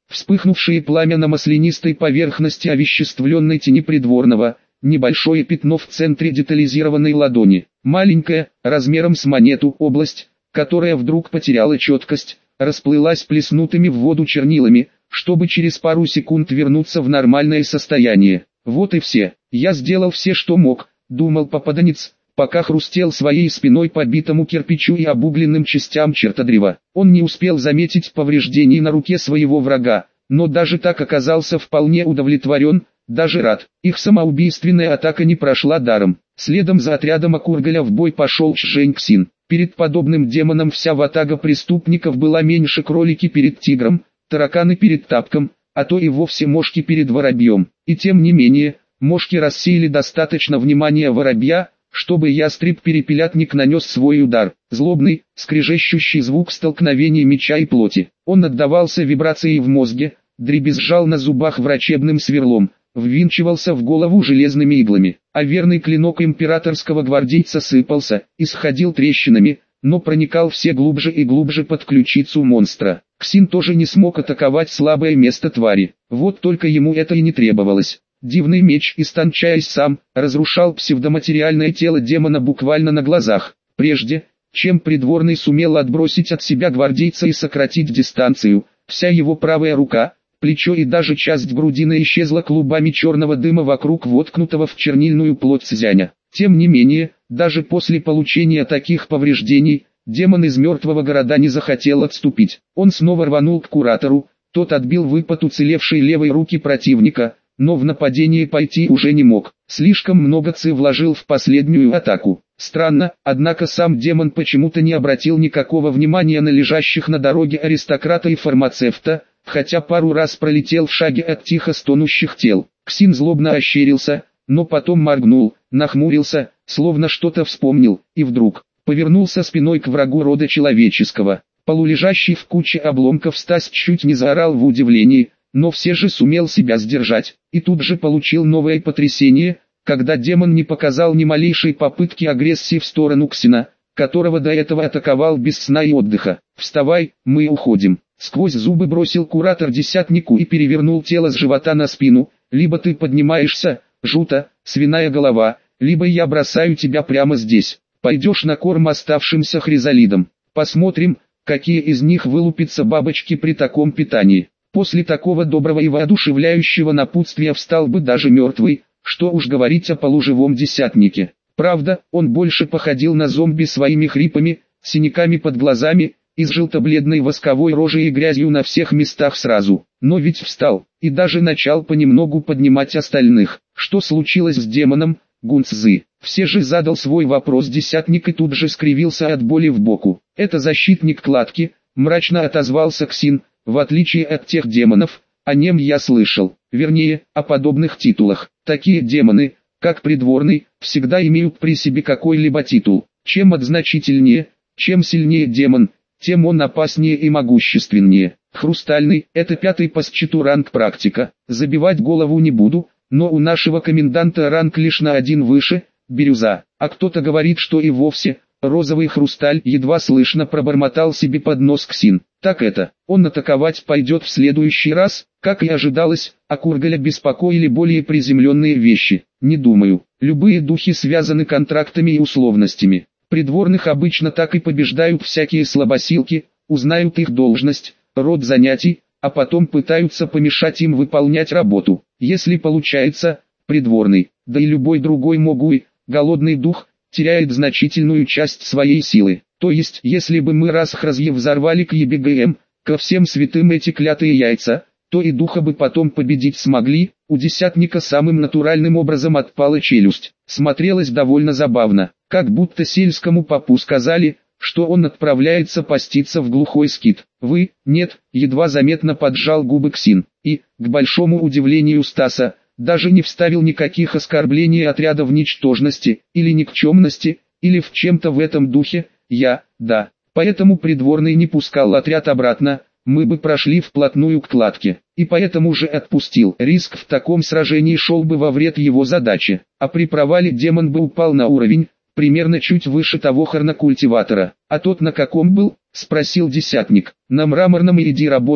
Вспыхнувшее пламя на маслянистой поверхности овеществленной тени придворного, небольшое пятно в центре детализированной ладони, маленькая, размером с монету, область, которая вдруг потеряла четкость, расплылась плеснутыми в воду чернилами, чтобы через пару секунд вернуться в нормальное состояние. Вот и все. Я сделал все, что мог, думал попаданец, пока хрустел своей спиной по битому кирпичу и обугленным частям чертодрева. Он не успел заметить повреждений на руке своего врага, но даже так оказался вполне удовлетворен, даже рад. Их самоубийственная атака не прошла даром. Следом за отрядом Акургаля в бой пошел Чжэнь Ксин. Перед подобным демоном вся ватага преступников была меньше кролики перед тигром, тараканы перед тапком, а то и вовсе мошки перед воробьем. И тем не менее, мошки рассеяли достаточно внимания воробья, чтобы ястреб-перепелятник нанес свой удар. Злобный, скрежещущий звук столкновения меча и плоти. Он отдавался вибрацией в мозге, дребезжал на зубах врачебным сверлом, ввинчивался в голову железными иглами, а верный клинок императорского гвардейца сыпался, исходил трещинами, но проникал все глубже и глубже под ключицу монстра. Ксин тоже не смог атаковать слабое место твари, вот только ему это и не требовалось. Дивный меч, истончаясь сам, разрушал псевдоматериальное тело демона буквально на глазах. Прежде, чем придворный сумел отбросить от себя гвардейца и сократить дистанцию, вся его правая рука, плечо и даже часть грудины исчезла клубами черного дыма вокруг воткнутого в чернильную плоть Цзяня. Тем не менее, даже после получения таких повреждений, демон из мертвого города не захотел отступить. Он снова рванул к куратору, тот отбил выпад уцелевшей левой руки противника, но в нападение пойти уже не мог. Слишком много ци вложил в последнюю атаку. Странно, однако сам демон почему-то не обратил никакого внимания на лежащих на дороге аристократа и фармацевта, хотя пару раз пролетел в шаге от тихо стонущих тел. Ксин злобно ощерился, но потом моргнул, нахмурился, словно что-то вспомнил, и вдруг повернулся спиной к врагу рода человеческого. Полулежащий в куче обломков Стась чуть не заорал в удивлении, но все же сумел себя сдержать, и тут же получил новое потрясение, когда демон не показал ни малейшей попытки агрессии в сторону Ксина, которого до этого атаковал без сна и отдыха. «Вставай, мы уходим», — сквозь зубы бросил куратор десятнику и перевернул тело с живота на спину. «Либо ты поднимаешься, жута, свиная голова, либо я бросаю тебя прямо здесь. Пойдешь на корм оставшимся хризалидам. Посмотрим, какие из них вылупятся бабочки при таком питании». После такого доброго и воодушевляющего напутствия встал бы даже мертвый, что уж говорить о полуживом десятнике. Правда, он больше походил на зомби своими хрипами, синяками под глазами, и с желто-бледной восковой рожей и грязью на всех местах сразу. Но ведь встал, и даже начал понемногу поднимать остальных. Что случилось с демоном, Гунцзы? Все же задал свой вопрос десятник и тут же скривился от боли в боку. «Это защитник кладки», мрачно отозвался Ксин. В отличие от тех демонов, о нем я слышал, вернее, о подобных титулах. Такие демоны, как придворный, всегда имеют при себе какой-либо титул. Чем отзначительнее, чем сильнее демон, тем он опаснее и могущественнее. Хрустальный – это пятый по счету ранг практика. Забивать голову не буду, но у нашего коменданта ранг лишь на один выше – бирюза. А кто-то говорит, что и вовсе – розовый хрусталь, едва слышно пробормотал себе под нос Ксин. Так это, он атаковать пойдет в следующий раз, как и ожидалось, а Кургаля беспокоили более приземленные вещи. Не думаю, любые духи связаны контрактами и условностями. Придворных обычно так и побеждают всякие слабосилки, узнают их должность, род занятий, а потом пытаются помешать им выполнять работу. Если получается, придворный, да и любой другой могуй, голодный дух, теряет значительную часть своей силы. То есть, если бы мы Расхразье взорвали к ЕБГМ, ко всем святым эти клятые яйца, то и духа бы потом победить смогли. У десятника самым натуральным образом отпала челюсть. Смотрелось довольно забавно, как будто сельскому попу сказали, что он отправляется поститься в глухой скит. Вы, нет, едва заметно поджал губы Ксин, и, к большому удивлению Стаса, даже не вставил никаких оскорблений отряда в ничтожности, или никчемности, или в чем-то в этом духе. Я, да, поэтому придворный не пускал отряд обратно, мы бы прошли вплотную к кладке, и поэтому же отпустил. Риск в таком сражении шел бы во вред его задаче, а при провале демон бы упал на уровень, примерно чуть выше того хорнокультиватора. А тот на каком был? Спросил десятник. На мраморном и иди работать,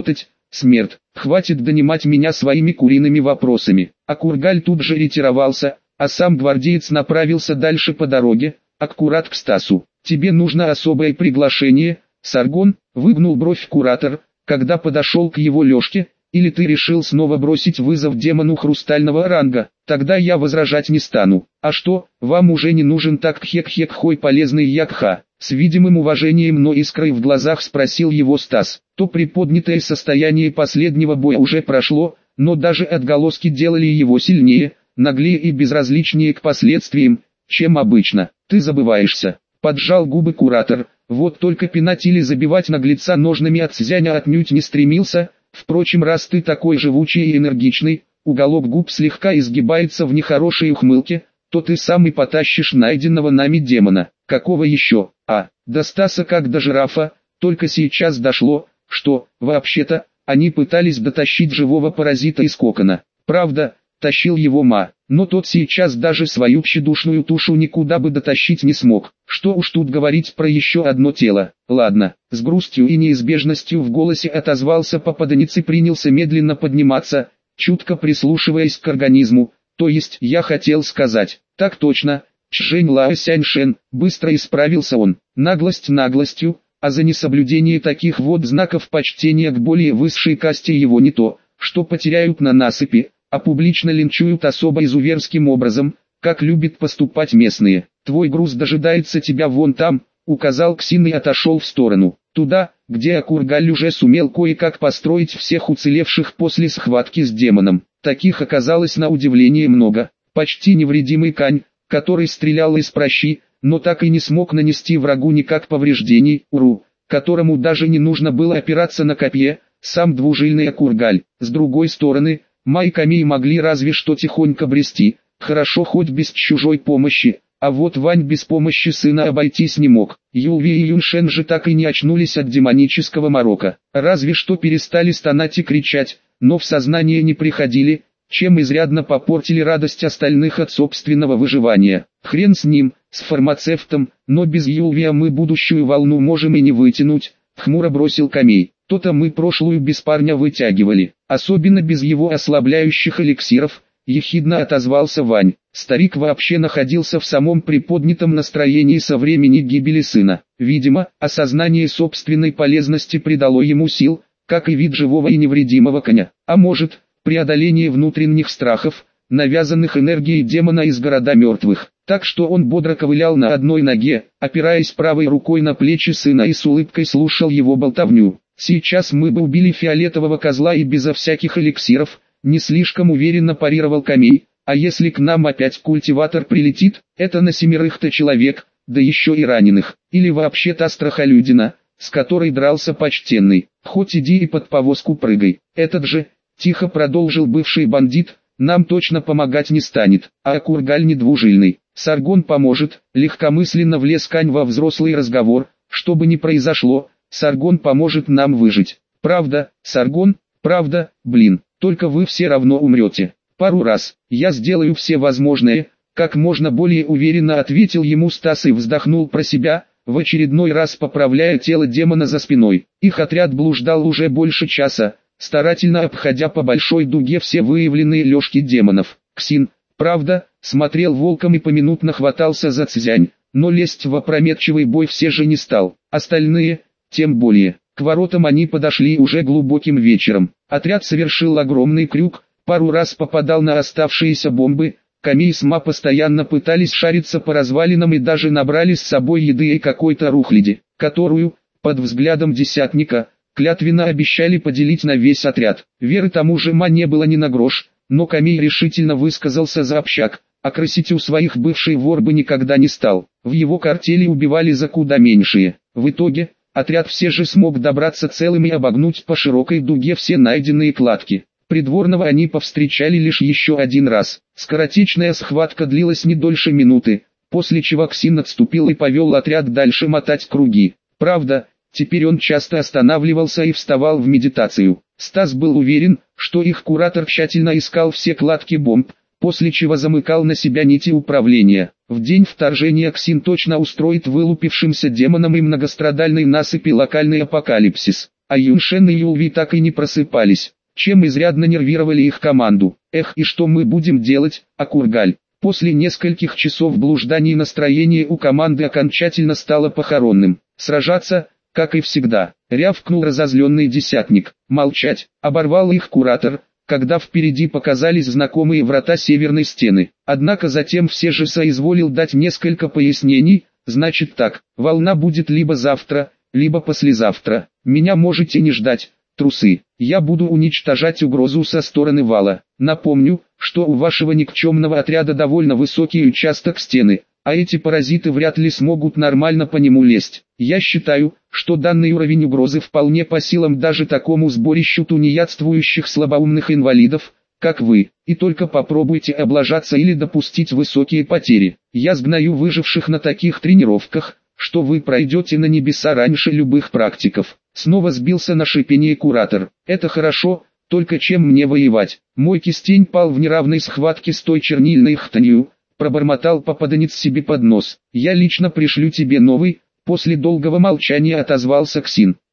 смерть, хватит донимать меня своими куриными вопросами. А Кургаль тут же ретировался, а сам гвардеец направился дальше по дороге, аккурат к Стасу. «Тебе нужно особое приглашение, Саргон?» — выгнул бровь куратор, когда подошел к его лёжке. «Или ты решил снова бросить вызов демону хрустального ранга? Тогда я возражать не стану. А что, вам уже не нужен так хек-хек-хой полезный якха?» С видимым уважением, но искрой в глазах спросил его Стас. То приподнятое состояние последнего боя уже прошло, но даже отголоски делали его сильнее, наглее и безразличнее к последствиям, чем обычно. «Ты забываешься», — поджал губы куратор. Вот только пинать или забивать наглеца ножными от Цзяня отнюдь не стремился. Впрочем, раз ты такой живучий и энергичный, уголок губ слегка изгибается в нехорошей ухмылке, то ты сам и потащишь найденного нами демона. Какого еще? А, до Стаса как до жирафа, только сейчас дошло, что, вообще-то, они пытались дотащить живого паразита из кокона. Правда, тащил его Ма, но тот сейчас даже свою тщедушную тушу никуда бы дотащить не смог. Что уж тут говорить про еще одно тело. Ладно, с грустью и неизбежностью в голосе отозвался попаданец и принялся медленно подниматься, чутко прислушиваясь к организму. То есть, я хотел сказать, так точно, Чжэнь Лао Сяньшэн, быстро исправился он. Наглость наглостью, а за несоблюдение таких вот знаков почтения к более высшей касте его не то, что потеряют на насыпи, а публично линчуют особо изуверским образом, как любят поступать местные. «Твой груз дожидается тебя вон там», — указал Ксин и отошел в сторону, туда, где Акургаль уже сумел кое-как построить всех уцелевших после схватки с демоном. Таких оказалось на удивление много. Почти невредимый Кань, который стрелял из прощи, но так и не смог нанести врагу никак повреждений, Уру, которому даже не нужно было опираться на копье, сам двужильный Акургаль. С другой стороны, Ма и Камей могли разве что тихонько брести, хорошо хоть без чужой помощи, а вот Вань без помощи сына обойтись не мог. Юлви и Юншен же так и не очнулись от демонического морока, разве что перестали стонать и кричать, но в сознание не приходили, чем изрядно попортили радость остальных от собственного выживания. Хрен с ним, с фармацевтом, но без Юлвия мы будущую волну можем и не вытянуть, хмуро бросил Камей. То-то мы прошлую без парня вытягивали, особенно без его ослабляющих эликсиров, ехидно отозвался Вань. Старик вообще находился в самом приподнятом настроении со времени гибели сына. Видимо, осознание собственной полезности придало ему сил, как и вид живого и невредимого коня. А может, преодоление внутренних страхов, навязанных энергией демона из города мертвых. Так что он бодро ковылял на одной ноге, опираясь правой рукой на плечи сына и с улыбкой слушал его болтовню. «Сейчас мы бы убили фиолетового козла и безо всяких эликсиров», не слишком уверенно парировал Камей. «А если к нам опять культиватор прилетит, это на семерых-то человек, да еще и раненых, или вообще та страхолюдина, с которой дрался почтенный, хоть иди и под повозку прыгай. Этот же», тихо продолжил бывший бандит, «нам точно помогать не станет, а Акургаль не двужильный. Саргон поможет», легкомысленно влез Кань во взрослый разговор. «Что бы ни произошло, Саргон поможет нам выжить. Правда, Саргон, правда, блин, только вы все равно умрете. Пару раз, я сделаю все возможное», как можно более уверенно ответил ему Стас и вздохнул про себя, в очередной раз поправляя тело демона за спиной. Их отряд блуждал уже больше часа, старательно обходя по большой дуге все выявленные лёжки демонов. Ксин, правда, смотрел волком и поминутно хватался за Цзянь, но лезть в опрометчивый бой все же не стал. Остальные, тем более. К воротам они подошли уже глубоким вечером. Отряд совершил огромный крюк, пару раз попадал на оставшиеся бомбы. Камей с Ма постоянно пытались шариться по развалинам и даже набрали с собой еды и какой-то рухляди, которую, под взглядом десятника, клятвенно обещали поделить на весь отряд. Веры тому же Ма не было ни на грош, но Камей решительно высказался за общак, а красить у своих бывший вор бы никогда не стал. В его картели убивали за куда меньшие. В итоге, отряд все же смог добраться целым и обогнуть по широкой дуге все найденные кладки. Придворного они повстречали лишь еще один раз. Скоротечная схватка длилась не дольше минуты, после чего Ксин отступил и повел отряд дальше мотать круги. Правда, теперь он часто останавливался и вставал в медитацию. Стас был уверен, что их куратор тщательно искал все кладки бомб, после чего замыкал на себя нити управления. В день вторжения Ксин точно устроит вылупившимся демонам и многострадальной насыпи локальный апокалипсис. а Юншен и Юлви так и не просыпались, чем изрядно нервировали их команду. Эх, и что мы будем делать, Акургаль? После нескольких часов блужданий настроение у команды окончательно стало похоронным. Сражаться, как и всегда, рявкнул разозленный десятник. Молчать, оборвал их куратор, когда впереди показались знакомые врата северной стены. Однако затем все же соизволил дать несколько пояснений. Значит так, волна будет либо завтра, либо послезавтра. Меня можете не ждать, трусы. Я буду уничтожать угрозу со стороны вала. Напомню, что у вашего никчемного отряда довольно высокий участок стены, а эти паразиты вряд ли смогут нормально по нему лезть. Я считаю, что данный уровень угрозы вполне по силам даже такому сборищу тунеядствующих слабоумных инвалидов, как вы, и только попробуйте облажаться или допустить высокие потери. Я сгною выживших на таких тренировках, что вы пройдете на небеса раньше любых практиков. Снова сбился на шипение куратор. Это хорошо, только чем мне воевать? Мой кистень пал в неравной схватке с той чернильной хтонью, пробормотал попаданец себе под нос. Я лично пришлю тебе новый, после долгого молчания отозвался Ксин.